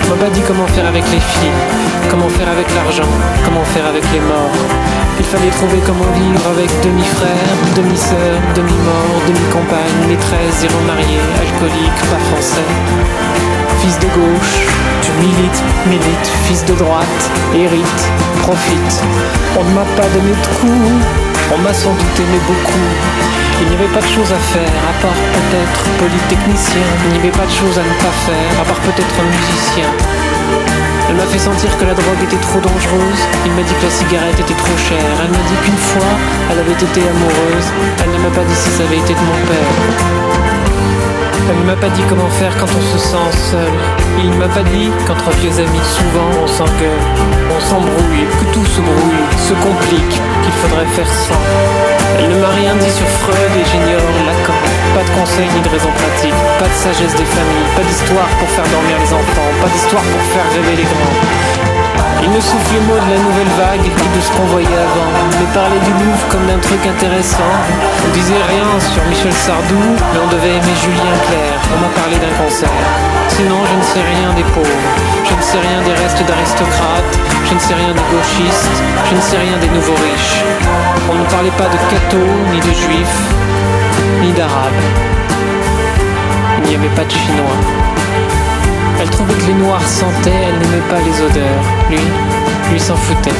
On m'a pas dit comment faire avec les filles, comment faire avec l'argent, comment faire avec les morts. Il fallait trouver comment vivre avec demi-frère, demi-sœur, demi-mort, demi-compagne, maîtresse, zéro marié, alcoolique, pas français. Fils de gauche, tu milites, fils de droite, hérite, profite. On ne m'a pas donné de coups, on m'a sans doute aimé beaucoup. Il n'y avait pas de choses à faire, à part peut-être polytechnicien. Il n'y avait pas de choses à ne pas faire, à part peut-être musicien. Elle m'a fait sentir que la drogue était trop dangereuse. Il m'a dit que la cigarette était trop chère. Elle m'a dit qu'une fois, elle avait été amoureuse. Elle ne m'a pas dit si ça avait été de mon père. Elle ne m'a pas dit comment faire quand on se sent seul. Il ne m'a pas dit qu'entre vieux amis souvent on s'engueule, on s'embrouille, que tout se brouille, se complique, qu'il faudrait faire sans. Elle ne m'a rien dit sur Freud et j'ignore Lacan. Pas de conseils ni de raisons pratiques, pas de sagesse des familles, pas d'histoire pour faire dormir les enfants, pas d'histoire pour faire rêver les grands. Il me souffle les mots de la nouvelle vague et de ce qu'on voyait avant. Me parlait du Louvre comme d'un truc intéressant. On disait rien sur Michel Sardou, mais on devait aimer Julien Clerc. On m'a parlé d'un concert. Sinon je ne sais rien des pauvres, je ne sais rien des restes d'aristocrates, je ne sais rien des gauchistes, je ne sais rien des nouveaux riches. On ne parlait pas de cathos, ni de juifs, ni d'arabes. Il n'y avait pas de chinois. Elle trouvait que les noirs sentaient, elle n'aimait pas les odeurs. Lui s'en foutait.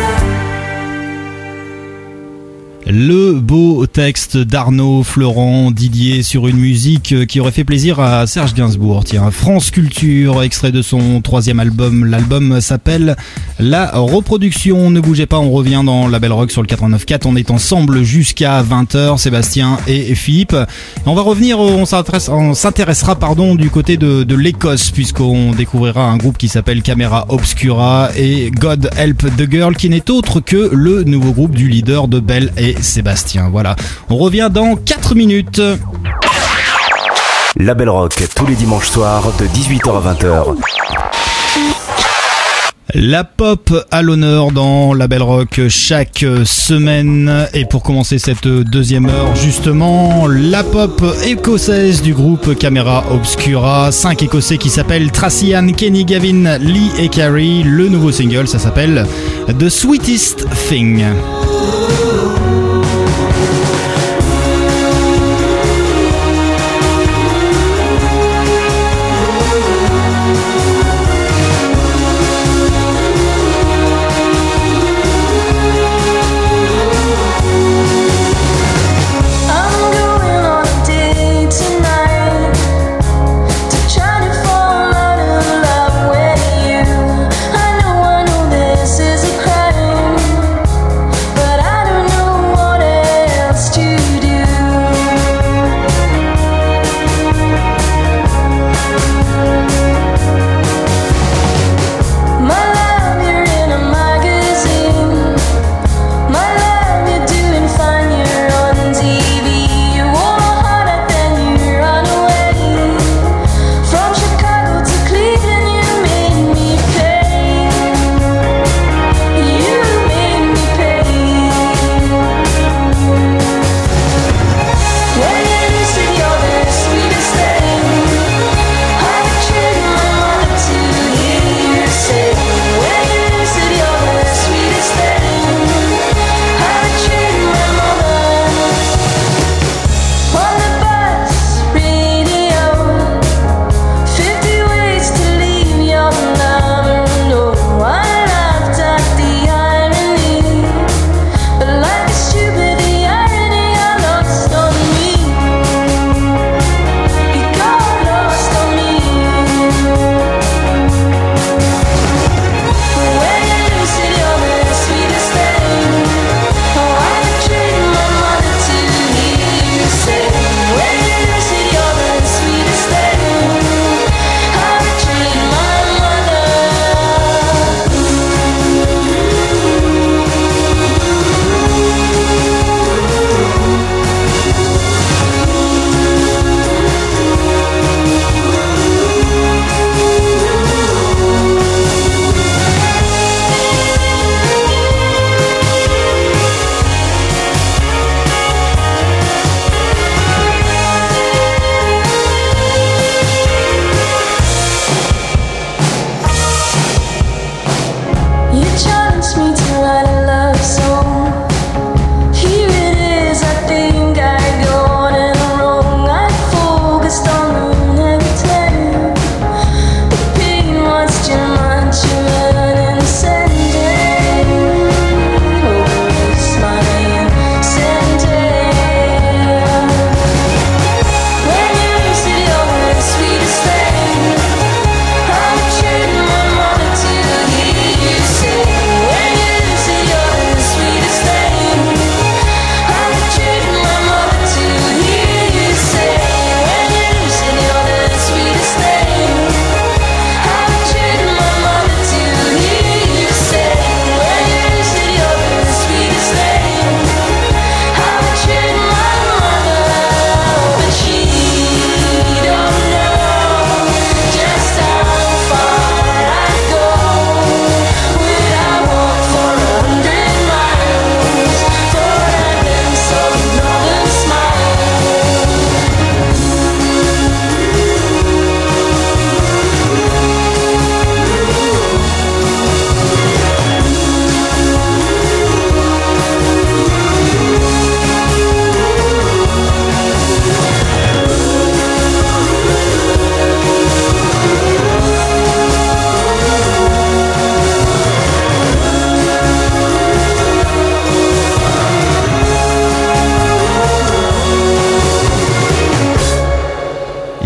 Le beau texte d'Arnaud Florent Didier sur une musique qui aurait fait plaisir à Serge Gainsbourg. Tiens, France Culture, extrait de son 3e album. L'album s'appelle La Reproduction. Ne bougez pas, on revient dans La Belle Rock sur le 89.4. On est ensemble jusqu'à 20h, Sébastien et Philippe. On va revenir, on s'intéressera du côté de l'Écosse, puisqu'on découvrira un groupe qui s'appelle Camera Obscura et God Help the Girl, qui n'est autre que le nouveau groupe du leader de Belle et Sébastien. Voilà, on revient dans 4 minutes. La Belle Rock, tous les dimanches soirs de 18h à 20h. La pop à l'honneur dans La Belle Rock chaque semaine. Et pour commencer cette deuxième heure, justement, la pop écossaise du groupe Camera Obscura. 5 écossais qui s'appellent Tracy Ann, Kenny, Gavin, Lee et Carrie. Le nouveau single, ça s'appelle The Sweetest Thing. But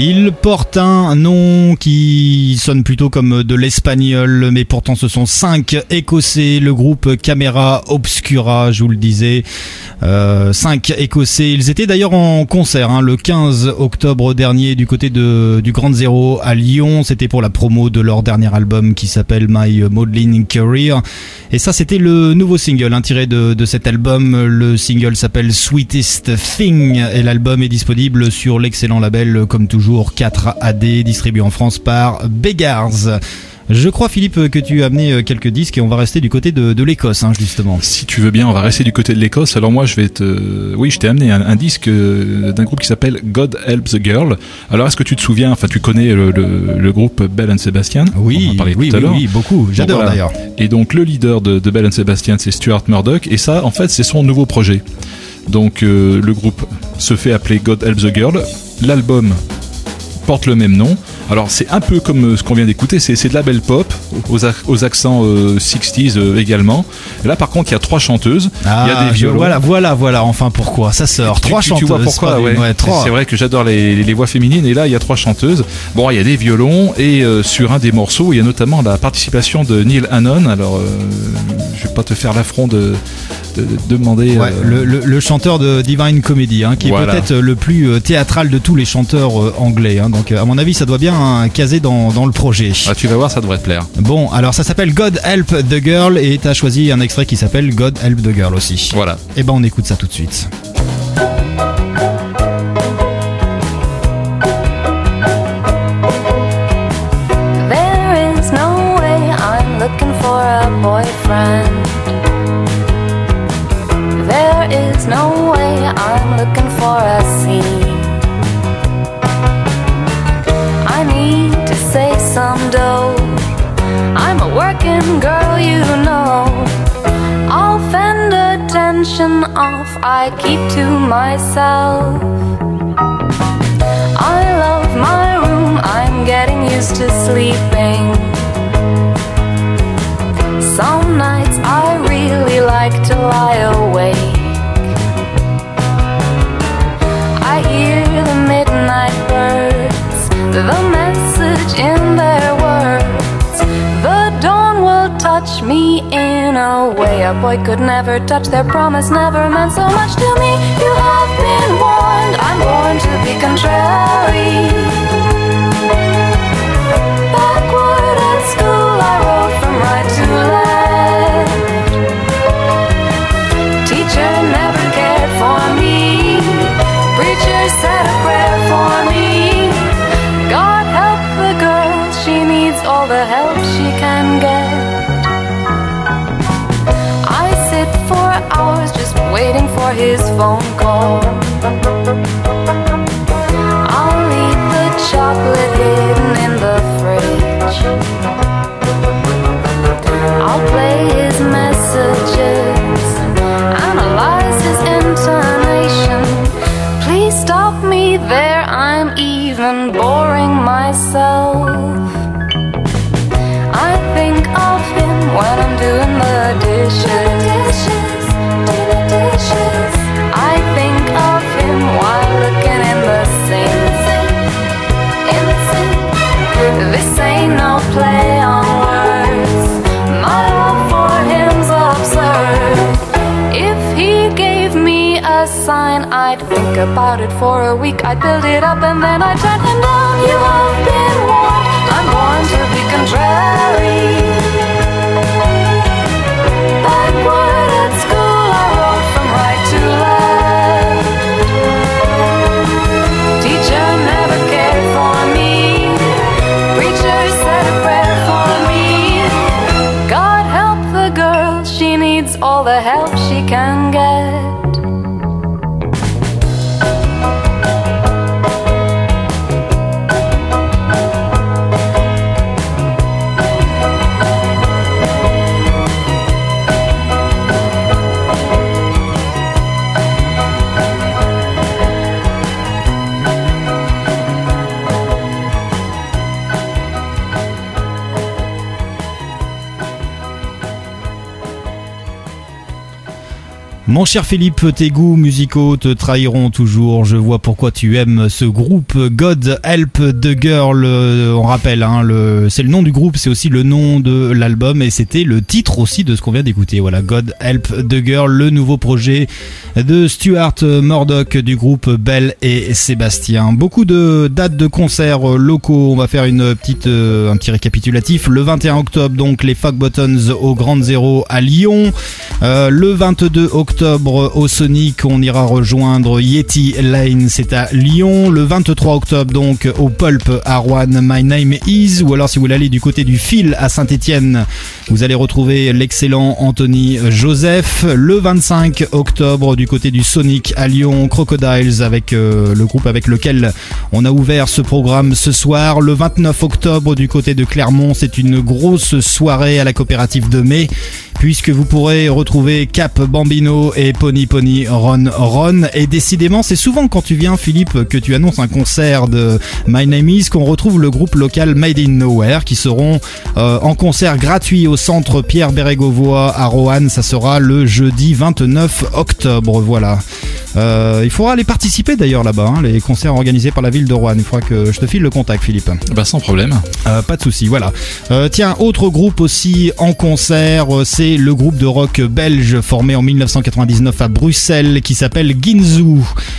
Il porte un nom qui sonne plutôt comme de l'espagnol, mais pourtant ce sont 5 Écossais, le groupe Camera Obscura, je vous le disais. 5 Écossais, ils étaient d'ailleurs en concert le 15 octobre dernier du côté du Grand Zéro à Lyon. C'était pour la promo de leur dernier album qui s'appelle My Modeling Career. Et ça, c'était le nouveau single tiré de cet album. Le single s'appelle Sweetest Thing et l'album est disponible sur l'excellent label, comme toujours, 4AD, distribué en France par Beggars. Je crois, Philippe, que tu as amené quelques disques et on va rester du côté de l'Écosse, justement. Si tu veux bien, on va rester du côté de l'Écosse. Alors moi, je t'ai amené un disque d'un groupe qui s'appelle God Help the Girl. Alors, est-ce que tu te souviens, tu connais le groupe Belle and Sebastian? Oui, on en parlait tout à l'heure. Oui, beaucoup. J'adore donc, voilà. D'ailleurs. Et donc, le leader de Belle and Sebastian, c'est Stuart Murdoch. Et ça, en fait, c'est son nouveau projet. Donc, le groupe se fait appeler God Help the Girl. L'album porte le même nom. Alors c'est un peu comme ce qu'on vient d'écouter, c'est de la belle pop aux accents 60s également. Et là par contre il y a 3 chanteuses, il y a des violons. Voilà, enfin pourquoi ça sort 3 chanteuses. Tu vois pourquoi, ouais. 3. C'est vrai que j'adore les voix féminines et là il y a 3 chanteuses. Bon, il y a des violons et sur un des morceaux il y a notamment la participation de Neil Hannon. Alors je vais pas te faire l'affront de demander le chanteur de Divine Comedy qui est peut-être le plus théâtral de tous les chanteurs anglais, donc à mon avis ça doit bien caser dans le projet. Tu vas voir, ça devrait te plaire. Bon, alors ça s'appelle God Help the Girl et t'as choisi un extrait qui s'appelle God Help the Girl aussi. Voilà. Et ben on écoute ça tout de suite. There is no way I'm looking for a boyfriend. There is no way I'm looking for a scene. I need to save some dough. I'm a working girl, you know. I'll fend attention off, I keep to myself. I love my room, I'm getting used to sleeping. Some nights I really like to lie awake. I hear the midnight birds, the message in their words. The dawn will touch me in a way a boy could never touch. Their promise never meant so much to me. You have been warned, I'm born to be contrary. Backward at school I wrote from right to left. Teacher never cared for me. Preacher said a prayer for me. God help the girl, she needs all the help she can get. I sit for hours just waiting for his phone call. I'll leave the chocolate hidden in the fridge. I'll play his messages, analyze his intonation. Please stop me there, I'm even boring myself. I think of him when I'm doing the dishes. I think of him while looking in the sink. This ain't no play on words. My love for him's absurd. If he gave me a sign, I'd think about it for a week. I'd build it up and then I'd turn him down. You have been warned, I'm born to be contrary. Backward at school I wrote from right to left. Teacher never cared for me. Preacher said a prayer for me. God help the girl, she needs all the help she can get. Mon cher Philippe, tes goûts musicaux te trahiront toujours. Je vois pourquoi tu aimes ce groupe God Help the Girl. On rappelle, hein, c'est le nom du groupe, c'est aussi le nom de l'album et c'était le titre aussi de ce qu'on vient d'écouter. Voilà, God Help the Girl, le nouveau projet de Stuart Murdoch du groupe Belle et Sébastien. Beaucoup de dates de concerts locaux. On va faire un petit récapitulatif. Le 21 octobre, donc les Fog Buttons au Grand Zéro à Lyon. Le 22 octobre au Sonic, on ira rejoindre Yeti Lane, c'est à Lyon. Le 23 octobre donc au Pulp à Rouen, My Name Is. Ou alors si vous voulez aller du côté du Fil à Saint-Étienne, vous allez retrouver l'excellent Anthony Joseph. Le 25 octobre du côté du Sonic à Lyon, Crocodiles avec le groupe avec lequel on a ouvert ce programme ce soir. Le 29 octobre du côté de Clermont, c'est une grosse soirée à la coopérative de mai, puisque vous pourrez retrouver Cap Bambino et Pony Pony Ron Ron. Et décidément, c'est souvent quand tu viens, Philippe, que tu annonces un concert de My Name Is qu'on retrouve le groupe local Made in Nowhere qui seront en concert gratuit au centre Pierre Bérégovoy à Roanne. Ça sera le jeudi 29 octobre. Voilà. Il faudra aller participer d'ailleurs là-bas, hein, les concerts organisés par la ville de Roanne. Il faudra que je te file le contact, Philippe. Bah sans problème. Pas de souci, voilà. Tiens, autre groupe aussi en concert, c'est le groupe de rock belge formé en 1999 à Bruxelles qui s'appelle Ginzu.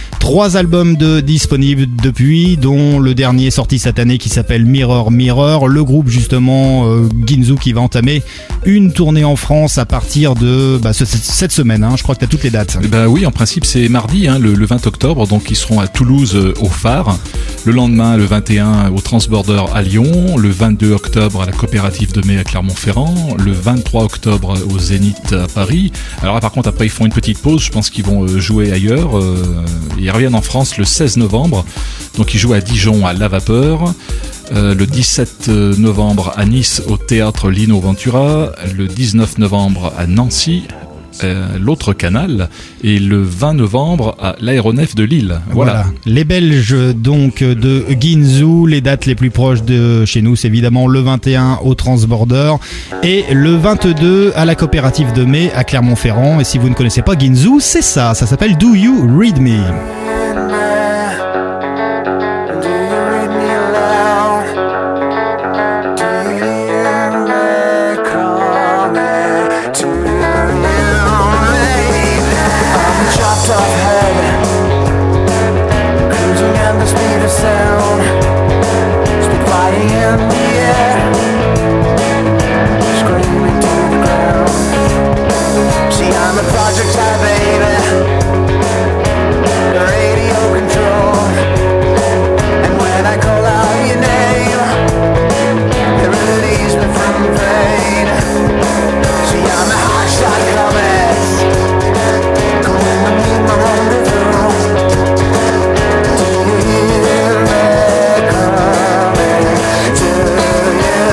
3 albums disponibles depuis, dont le dernier sorti cette année qui s'appelle Mirror Mirror. Le groupe justement Ginzu qui va entamer une tournée en France à partir de cette semaine, hein. Je crois que tu as toutes les dates. Bah oui, en principe c'est mardi, hein, le 20 octobre, donc ils seront à Toulouse au Phare. Le lendemain, le 21 au Transborder à Lyon. Le 22 octobre à la coopérative de mai à Clermont-Ferrand. Le 23 octobre au Zénith à Paris. Alors là, par contre, après ils font une petite pause, je pense qu'ils vont jouer ailleurs. Ils reviennent en France le 16 novembre, donc ils jouent à Dijon à La Vapeur. Le 17 novembre à Nice au théâtre Lino Ventura. Le 19 novembre à Nancy, l'autre canal, et le 20 novembre à l'aéronef de Lille. Voilà. Les Belges donc de Ginzu. Les dates les plus proches de chez nous, c'est évidemment le 21 au Transborder et le 22 à la coopérative de mai à Clermont-Ferrand. Et si vous ne connaissez pas Ginzu, c'est ça s'appelle Do You Read Me? Yeah.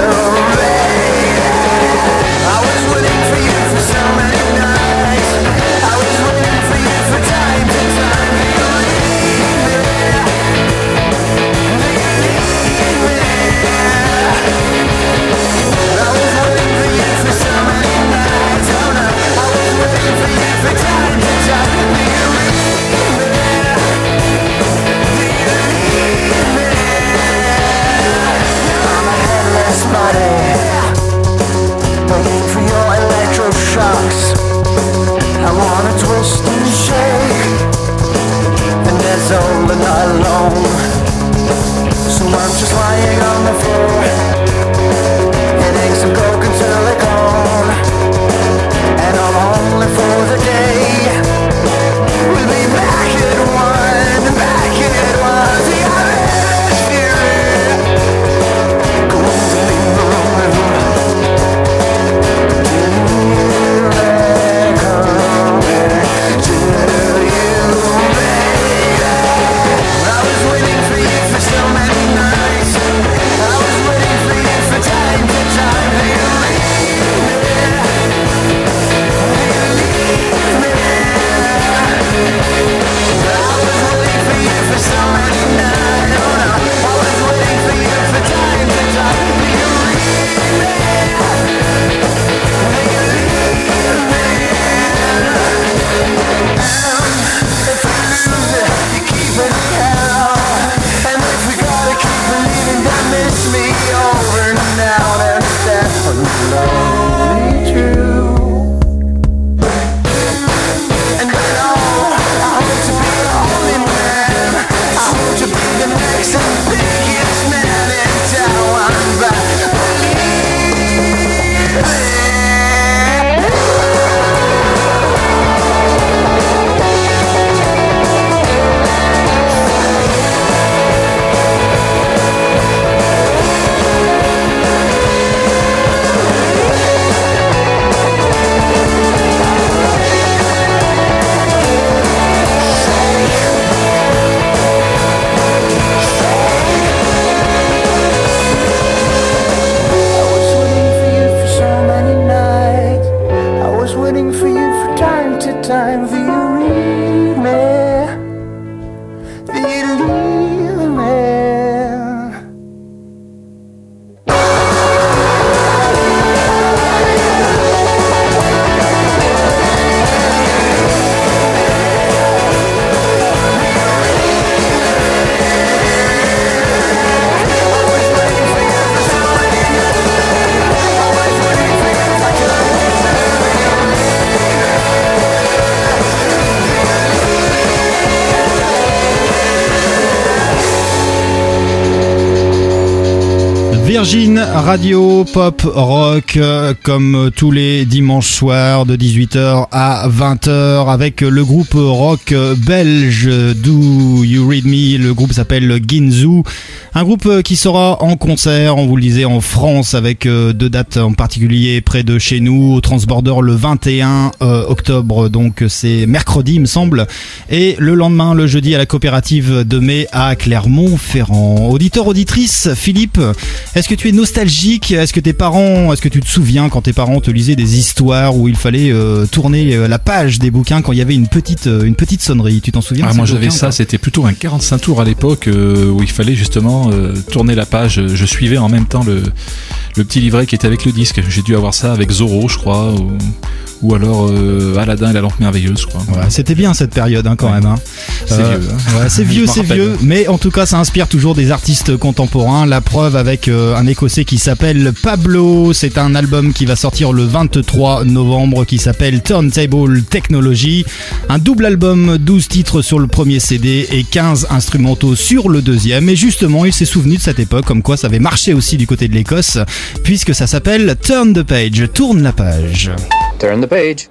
Virgin Radio Pop Rock, comme tous les dimanches soirs de 18h à 20h avec le groupe rock belge Do You Read Me. Le groupe s'appelle Ginzu, un groupe qui sera en concert, on vous le disait, en France avec deux dates en particulier près de chez nous, au Transborder le 21 octobre, donc c'est mercredi il me semble, et le lendemain, le jeudi, à la coopérative de mai à Clermont-Ferrand. Auditeur, auditrice, Philippe, est-ce que tu es nostalgique? Est-ce que tu te souviens quand tes parents te lisaient des histoires où il fallait tourner la page des bouquins quand il y avait une petite sonnerie? Tu t'en souviens? Moi j'avais ça, c'était plutôt un 45 tours à l'époque où il fallait justement tourner la page. Je suivais en même temps le petit livret qui était avec le disque. J'ai dû avoir ça avec Zorro, je crois, ou alors Aladdin et la lampe merveilleuse, je crois. Ouais, c'était bien cette période quand même. Hein. C'est vieux. Hein. Ouais, c'est vieux, mais en tout cas ça inspire toujours des artistes contemporains. La preuve avec un Écossais qui s'appelle Pablo. C'est un album qui va sortir le 23 novembre qui s'appelle Turntable Technology. Un double album, 12 titres sur le premier CD et 15 instrumentaux sur le deuxième. Et justement, il s'est souvenu de cette époque, comme quoi ça avait marché aussi du côté de l'Écosse, puisque ça s'appelle Turn the Page, tourne la page. Turn the page.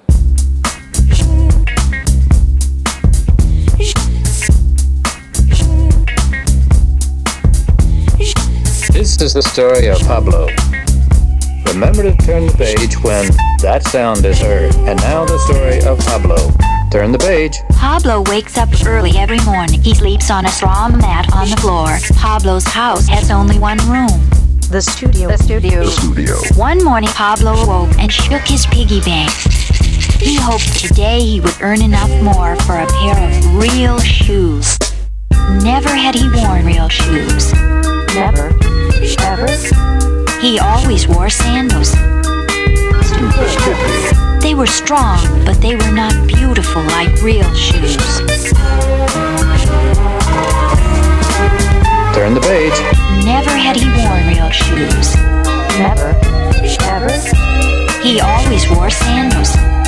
This is the story of Pablo. Remember to turn the page when that sound is heard. And now the story of Pablo. Turn the page. Pablo wakes up early every morning. He sleeps on a straw mat on the floor. Pablo's house has only one room. The studio. One morning, Pablo awoke and shook his piggy bank. He hoped today he would earn enough more for a pair of real shoes. Never had he worn real shoes. Never. Ever. He always wore sandals. They were strong, but they were not beautiful like real shoes. Turn the page. Never had he worn real shoes. Never. Ever. He always wore sandals.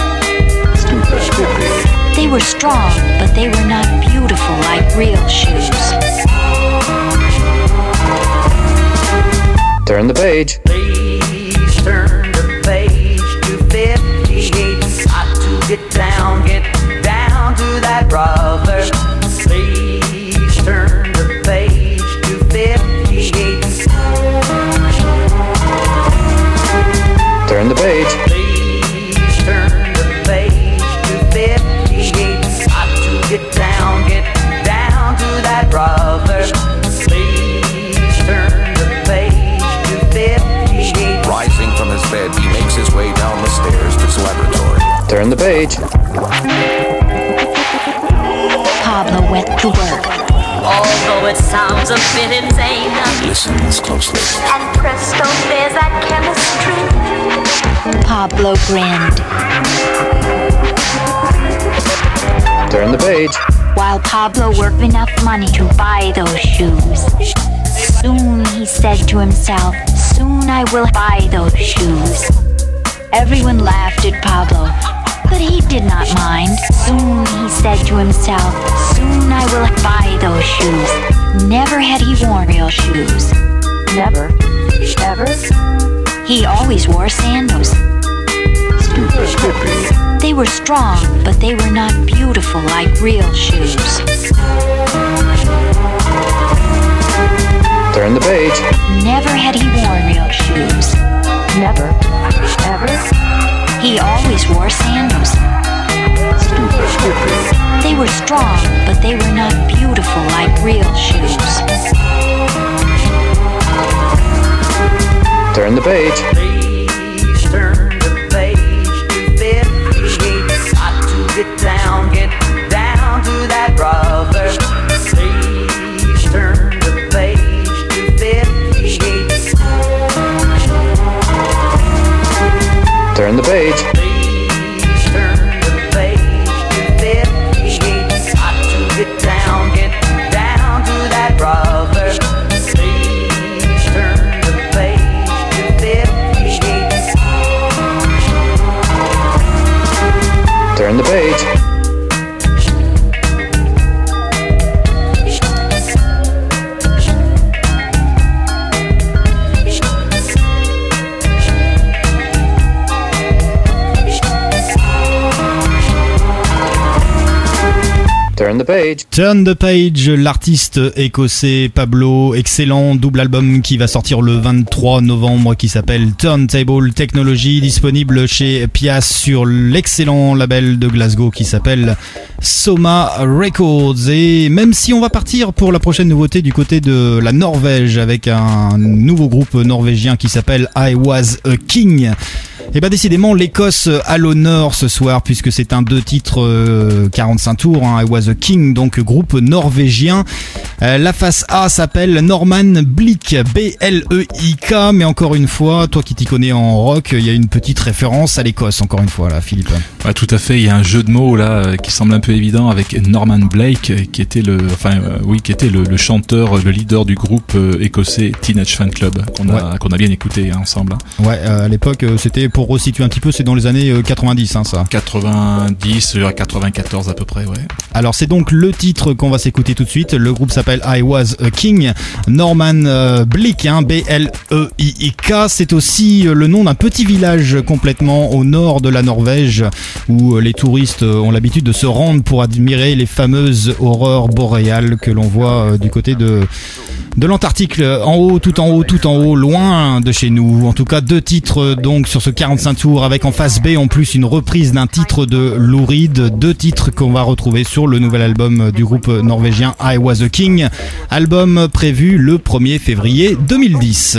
They were strong, but they were not beautiful like real shoes. Turn the page. Please turn the page to 58. Got to get down to that brother. Please turn the page to 58. Turn the page. Please turn the page to 58. Got to get down to that brother. Please turn the page to 58. Rising from his bed, he makes his way down the stairs to his laboratory. Turn the page. Pablo went to work. Although it sounds a bit insane, Listens closely. and presto, there's that chemistry. Pablo grinned. Turn the page. While Pablo worked enough money to buy those shoes. Soon, he said to himself, soon I will buy those shoes. Everyone laughed at Pablo, but he did not mind. Soon, he said to himself, soon I will buy those shoes. Never had he worn real shoes. Never. Ever. He always wore sandals. They were strong, but they were not beautiful like real shoes. Turn the page. Never had he worn real shoes. Never. Ever. He always wore sandals. They were strong, but they were not beautiful like real shoes. Turn the page. Please turn the page to 58. Got to get down to that brother. Please turn the page to 58. Turn the page. Please turn the page to 58. Got to get down to that brother. Please turn the page to 58. Turn the page. Turn the Page. Turn the Page, l'artiste écossais Pablo, excellent double album qui va sortir le 23 novembre qui s'appelle Turntable Technology, disponible chez Pias sur l'excellent label de Glasgow qui s'appelle Soma Records. Et même si on va partir pour la prochaine nouveauté du côté de la Norvège avec un nouveau groupe norvégien qui s'appelle I Was a King, et bah décidément l'Écosse à l'honneur ce soir puisque c'est un 2 titres 45 tours, I Was a King, donc groupe norvégien. La face A s'appelle Norman Blick, B-L-E-I-K, mais encore une fois, toi qui t'y connais en rock, il y a une petite référence à l'Écosse encore une fois là, Philippe. Ouais, tout à fait, il y a un jeu de mots là qui semble un peu évident avec Norman Blake qui était le chanteur, le leader du groupe écossais Teenage Fan Club qu'on a bien écouté ensemble. Ouais, à l'époque c'était, pour resituer un petit peu, c'est dans les années 90 ça. 90, 94 à peu près, ouais. Alors c'est donc le titre qu'on va s'écouter tout de suite. Le groupe s'appelle I Was a King. Norman Blick, B-L-E-I-K. C'est aussi le nom d'un petit village complètement au nord de la Norvège où les touristes ont l'habitude de se rendre pour admirer les fameuses aurores boréales que l'on voit du côté de l'Antarctique, en haut, tout en haut, loin de chez nous. En tout cas, 2 titres donc sur ce 45 tours avec en face B en plus une reprise d'un titre de Lou Reed. 2 titres qu'on va retrouver sur le nouvel album du groupe norvégien I Was a King. Album prévu le 1er février 2010.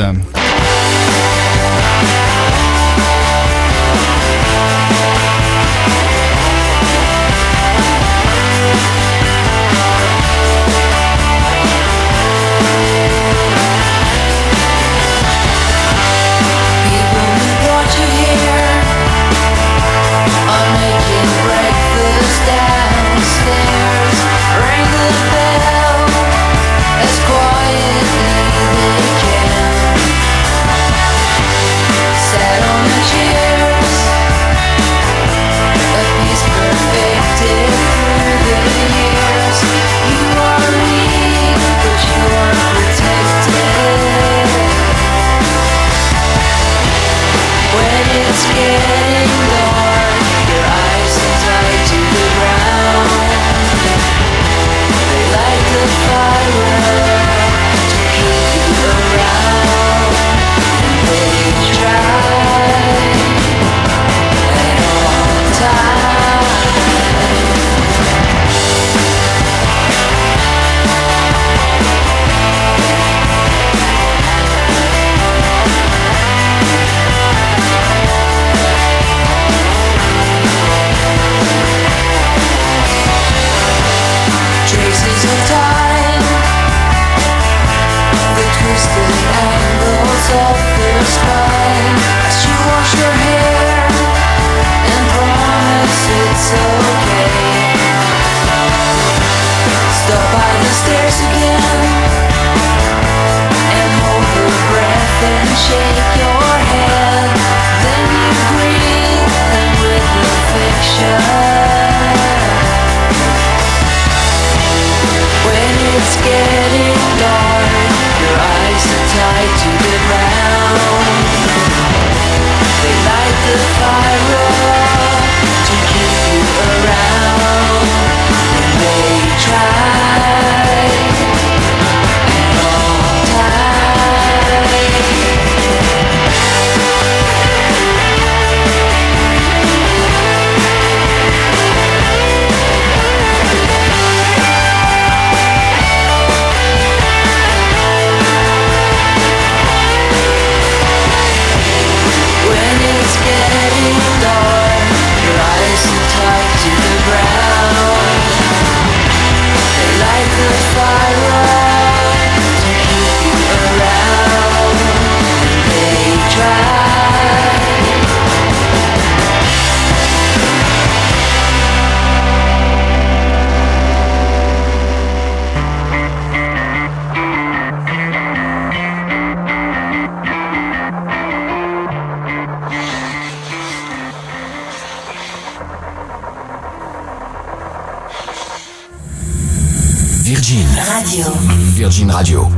Virgin Radio.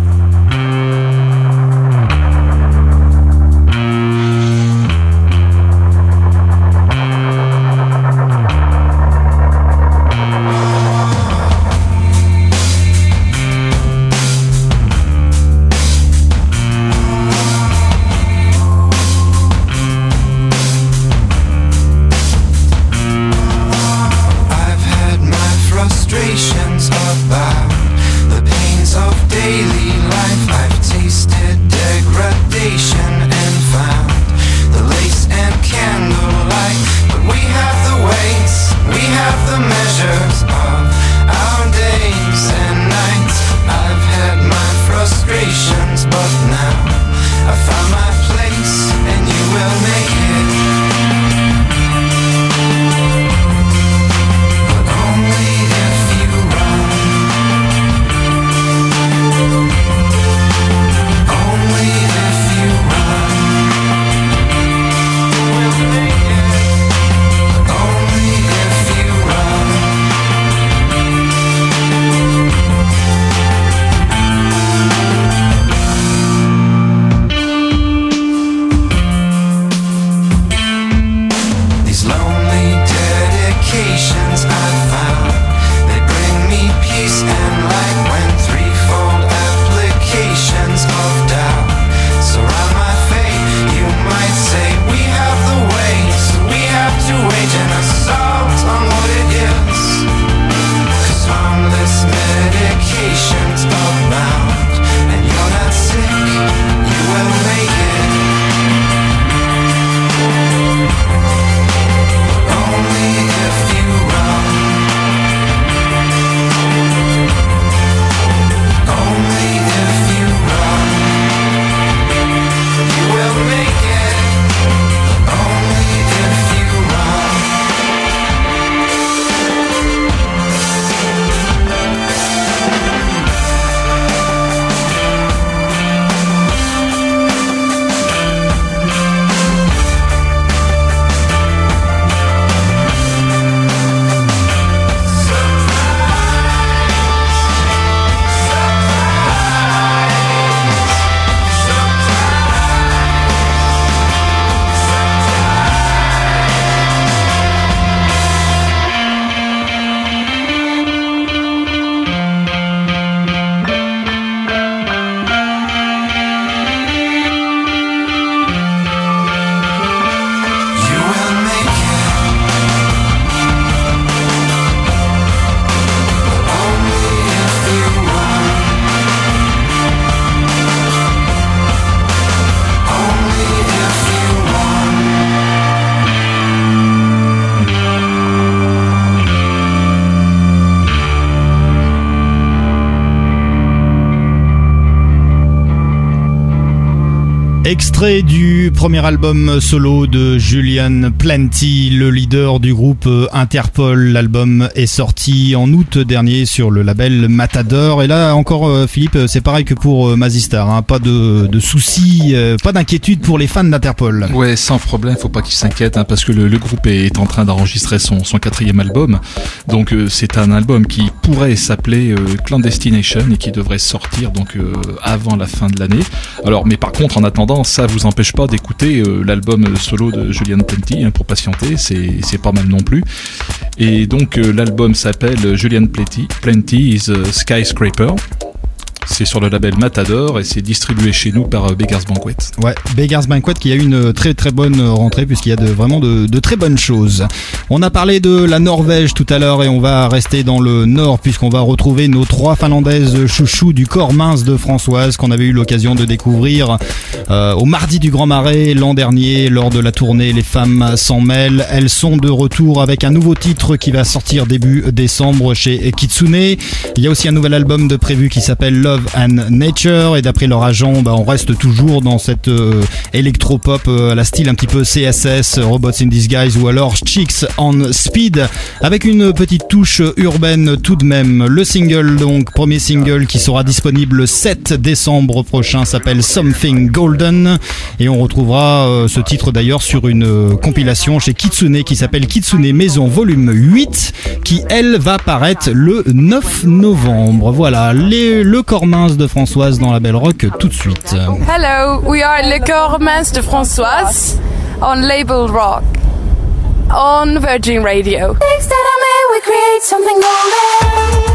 Extrait du premier album solo de Julian Plenty, le leader du groupe Interpol. L'album est sorti en août dernier sur le label Matador. Et là encore, Philippe, c'est pareil que pour Mazistar, hein. Pas de soucis, pas d'inquiétude pour les fans d'Interpol. Ouais, sans problème, faut pas qu'ils s'inquiètent, hein, parce que le groupe est en train d'enregistrer son 4e album. Donc c'est un album qui pourrait s'appeler Clandestination et qui devrait sortir donc avant la fin de l'année. Alors, mais par contre, en attendant, ça vous empêche pas d'écouter l'album solo de Julian Plenty, hein, pour patienter, c'est pas mal non plus. Et donc l'album s'appelle Julian Plenty's Skyscraper. C'est sur le label Matador et c'est distribué chez nous par Beggars Banquet. Ouais, Beggars Banquet qui a eu une très très bonne rentrée puisqu'il y a vraiment de très bonnes choses. On a parlé de la Norvège tout à l'heure et on va rester dans le nord puisqu'on va retrouver nos 3 finlandaises chouchous du corps mince de Françoise qu'on avait eu l'occasion de découvrir au Mardi du Grand Marais l'an dernier lors de la tournée Les Femmes s'en mêlent. Elles sont de retour avec un nouveau titre qui va sortir début décembre chez Kitsune. Il y a aussi un nouvel album de prévu qui s'appelle Love and Nature et d'après leur agent, on reste toujours dans cette électropop à la style un petit peu CSS, Robots in Disguise ou alors Chicks on Speed avec une petite touche urbaine tout de même. Le single, donc premier single qui sera disponible le 7 décembre prochain, s'appelle Something Golden et on retrouvera ce titre d'ailleurs sur une compilation chez Kitsune qui s'appelle Kitsune Maison Volume 8 qui elle va paraître le 9 novembre. Voilà, le corps mince de Françoise dans la Belle Rock tout de suite. Hello, we are Le Corps mince de Françoise on Label Rock on Virgin Radio. Things that I made, we create something golden.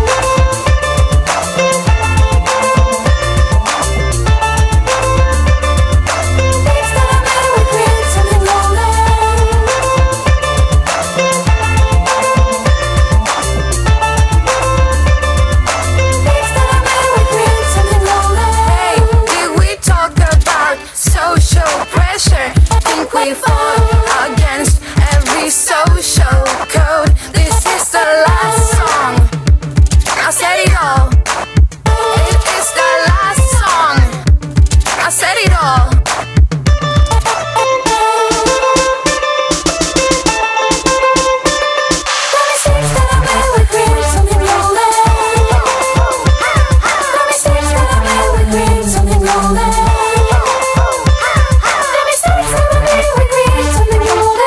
We fought against every social code. This is the last song. I said it all. It is the last song. I said it all. Something golden.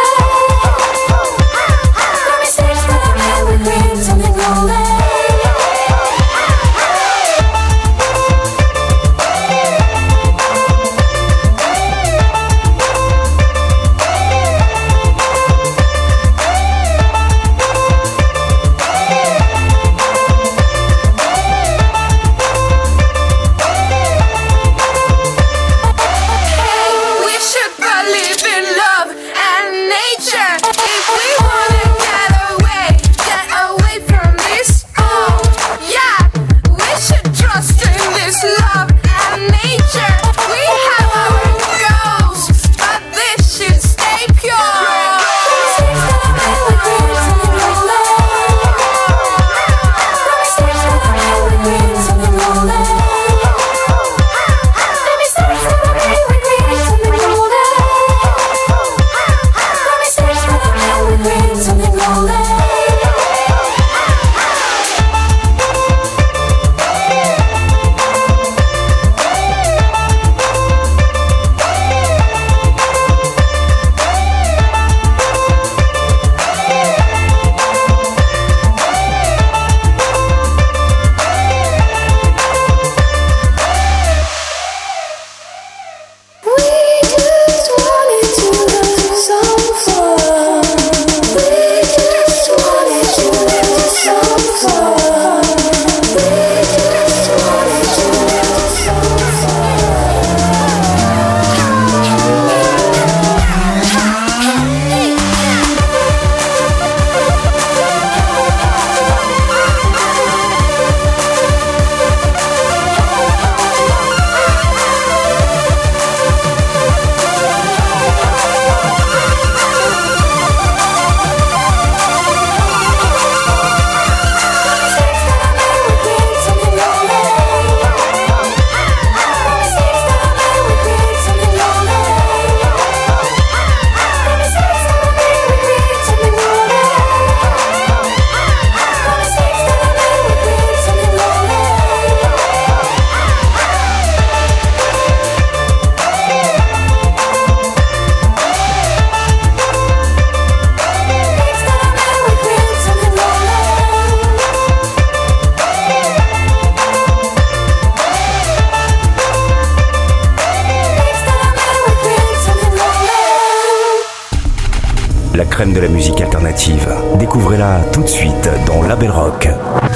la crème de la musique alternative. Découvrez-la tout de suite dans Label Rock.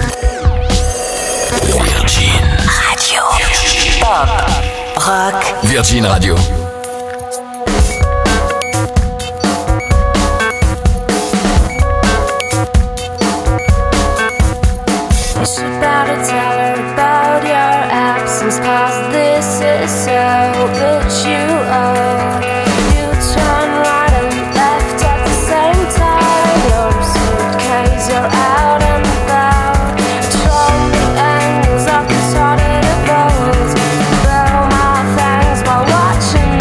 Virgin Radio. Pop. Rock. Virgin Radio. Watching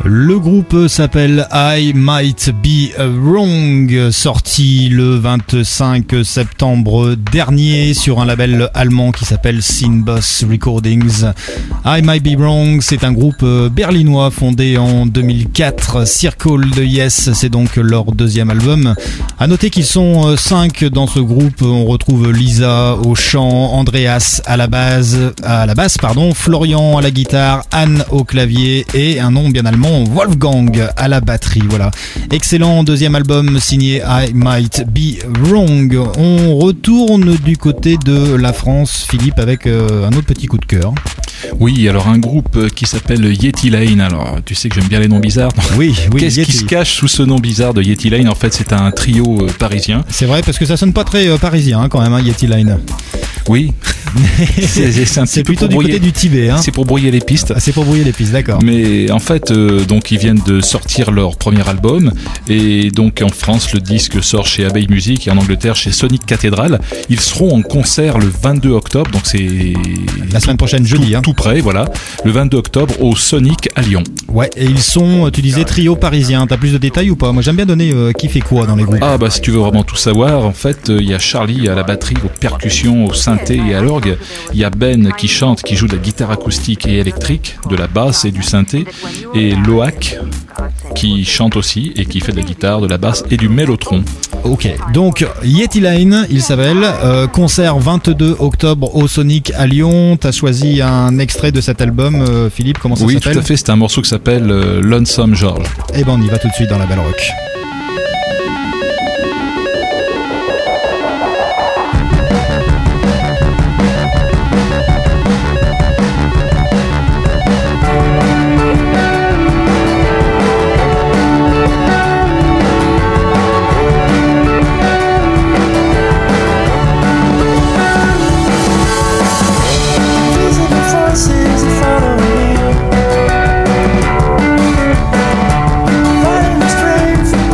Le groupe s'appelle I Might Be Wrong, sorti le 25 septembre dernier sur un label allemand qui s'appelle Sinboss Recordings. I Might Be Wrong, c'est un groupe berlinois fondé en 2004. Circle de Yes, c'est donc leur deuxième album. À noter qu'ils sont 5 dans ce groupe. On retrouve Lisa au chant, Andreas à la basse, Florian à la guitare, Anne au clavier et un nom bien allemand, Wolfgang à la batterie. Voilà. Excellent deuxième album signé I Might Be Wrong. On retourne du côté de la France, Philippe, avec un autre petit coup de cœur. Oui, alors un groupe qui s'appelle Yeti Lane. Alors, tu sais que j'aime bien les noms bizarres. Oui. Qu'est-ce qui se cache sous ce nom bizarre de Yeti Lane? En fait, c'est un trio parisien. C'est vrai, parce que ça sonne pas très parisien quand même, Yeti Lane. Oui. C'est plutôt du côté du Tibet. C'est pour brouiller les pistes. C'est pour brouiller les pistes, d'accord. Mais en fait, donc ils viennent de sortir leur premier album et donc en France le disque sort chez Abbey Music et en Angleterre chez Sonic Cathedral. Ils seront en concert le 22 octobre, donc c'est la semaine prochaine, jeudi. Tout près, voilà. Le 22 octobre au Sonic à Lyon. Ouais, et ils sont, tu disais trio parisien. T'as plus de détails ou pas? Moi j'aime bien donner qui fait quoi dans les groupes. Ah bah si tu veux vraiment tout savoir, en fait il y a Charlie à la batterie, aux percussions, au synthé et à l'orgue. Il y a Ben qui chante, qui joue de la guitare acoustique et électrique, de la basse et du synthé, et Loak qui chante aussi et qui fait de la guitare, de la basse et du mélotron. Ok, donc Yeti Lane, il s'appelle, concert 22 octobre au Sonic à Lyon. T'as choisi un extrait de cet album, Philippe, comment ça s'appelle? Oui, tout à fait, c'est un morceau qui s'appelle Lonesome George. Et ben on y va tout de suite dans la Belle Rock. Fighting the strength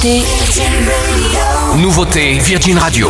Nouveauté. Nouveauté Virgin Radio.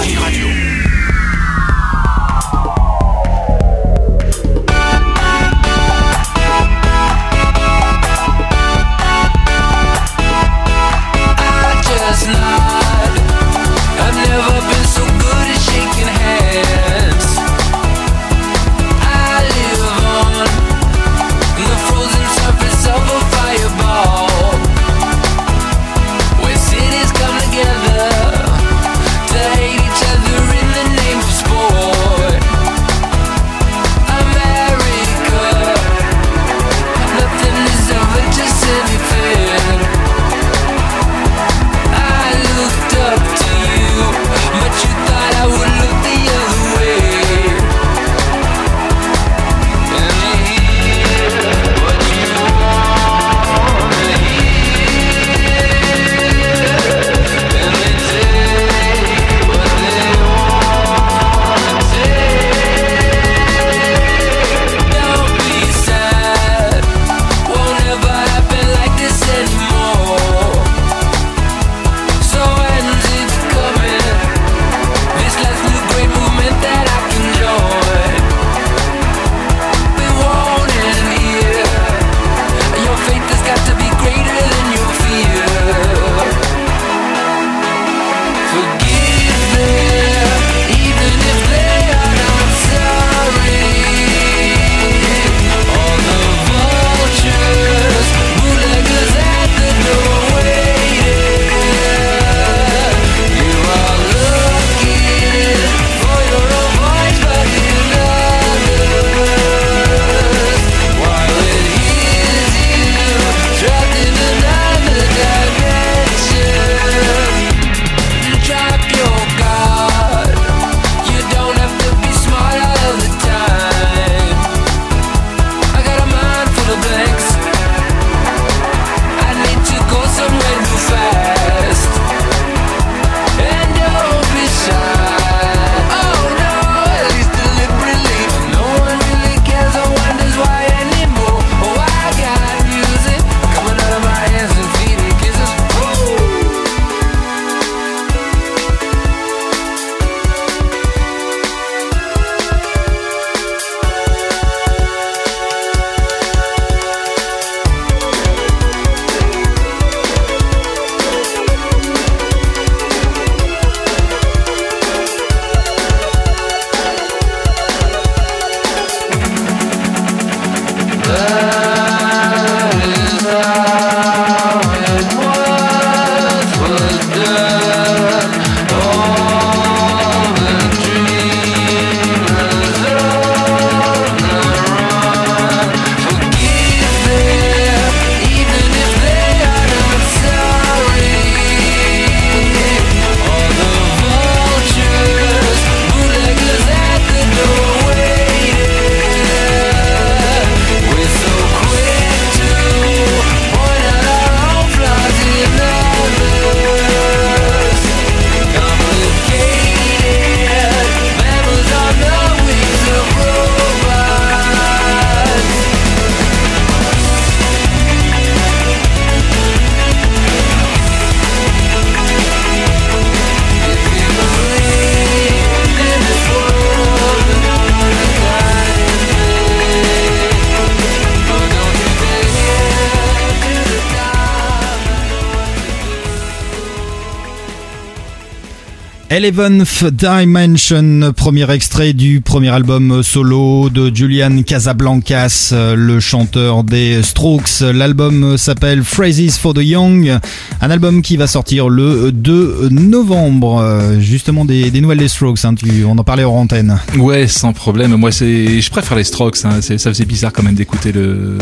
Eleventh Dimension, premier extrait du premier album solo de Julian Casablancas, le chanteur des Strokes. L'album s'appelle Phrases for the Young, un album qui va sortir le 2 novembre. Justement des nouvelles des Strokes, hein, on en parlait hors antenne. Ouais, sans problème. Moi, je préfère les Strokes. Hein. Ça faisait bizarre quand même d'écouter le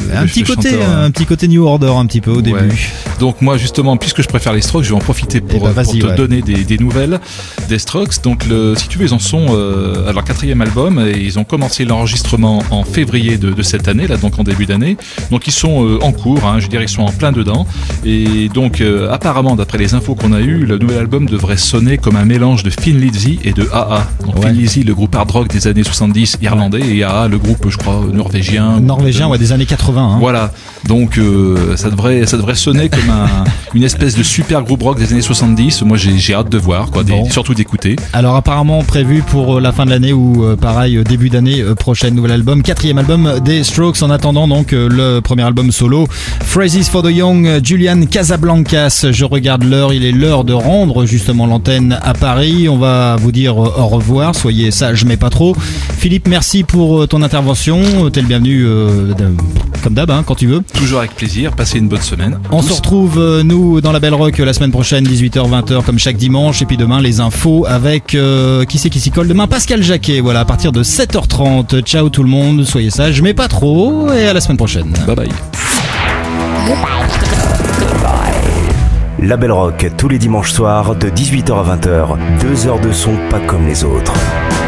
petit côté New Order un petit peu au début. Donc moi, justement, puisque je préfère les Strokes, je vais en profiter pour te donner des nouvelles. des Strokes. Donc, si tu veux, ils en sont à leur 4e album et ils ont commencé l'enregistrement en février de cette année, là, donc en début d'année. Donc, ils sont en cours, hein, je veux dire, ils sont en plein dedans. Et donc, apparemment, d'après les infos qu'on a eues, le nouvel album devrait sonner comme un mélange de Thin Lizzy et de AA. Donc, Thin Lizzy, le groupe hard rock des années 70 irlandais, et AA, le groupe, je crois, norvégien. Ouais, des années 80. Hein. Voilà. Donc, ça devrait sonner comme une espèce de super groupe rock des années 70. Moi, j'ai hâte de voir, quoi, surtout d'écouter. Alors, apparemment, prévu pour la fin de l'année ou pareil, début d'année prochaine, nouvel album, 4e album des Strokes. En attendant, donc, le premier album solo, Phrases for the Young, Julian Casablancas. Je regarde l'heure, il est l'heure de rendre justement l'antenne à Paris. On va vous dire au revoir, soyez sages mais pas trop. Philippe, merci pour ton intervention. T'es le bienvenu comme d'hab, hein, quand tu veux. Toujours avec plaisir, passez une bonne semaine. On se retrouve, nous, dans la Belle Rock la semaine prochaine, 18h-20h, comme chaque dimanche. Et puis demain, les infos avec qui c'est qui s'y colle demain, Pascal Jacquet, voilà, à partir de 7h30. Ciao tout le monde, soyez sages mais pas trop, et à la semaine prochaine. Bye bye. La Belle Rock, tous les dimanches soirs de 18h à 20h. 2 heures de son pas comme les autres.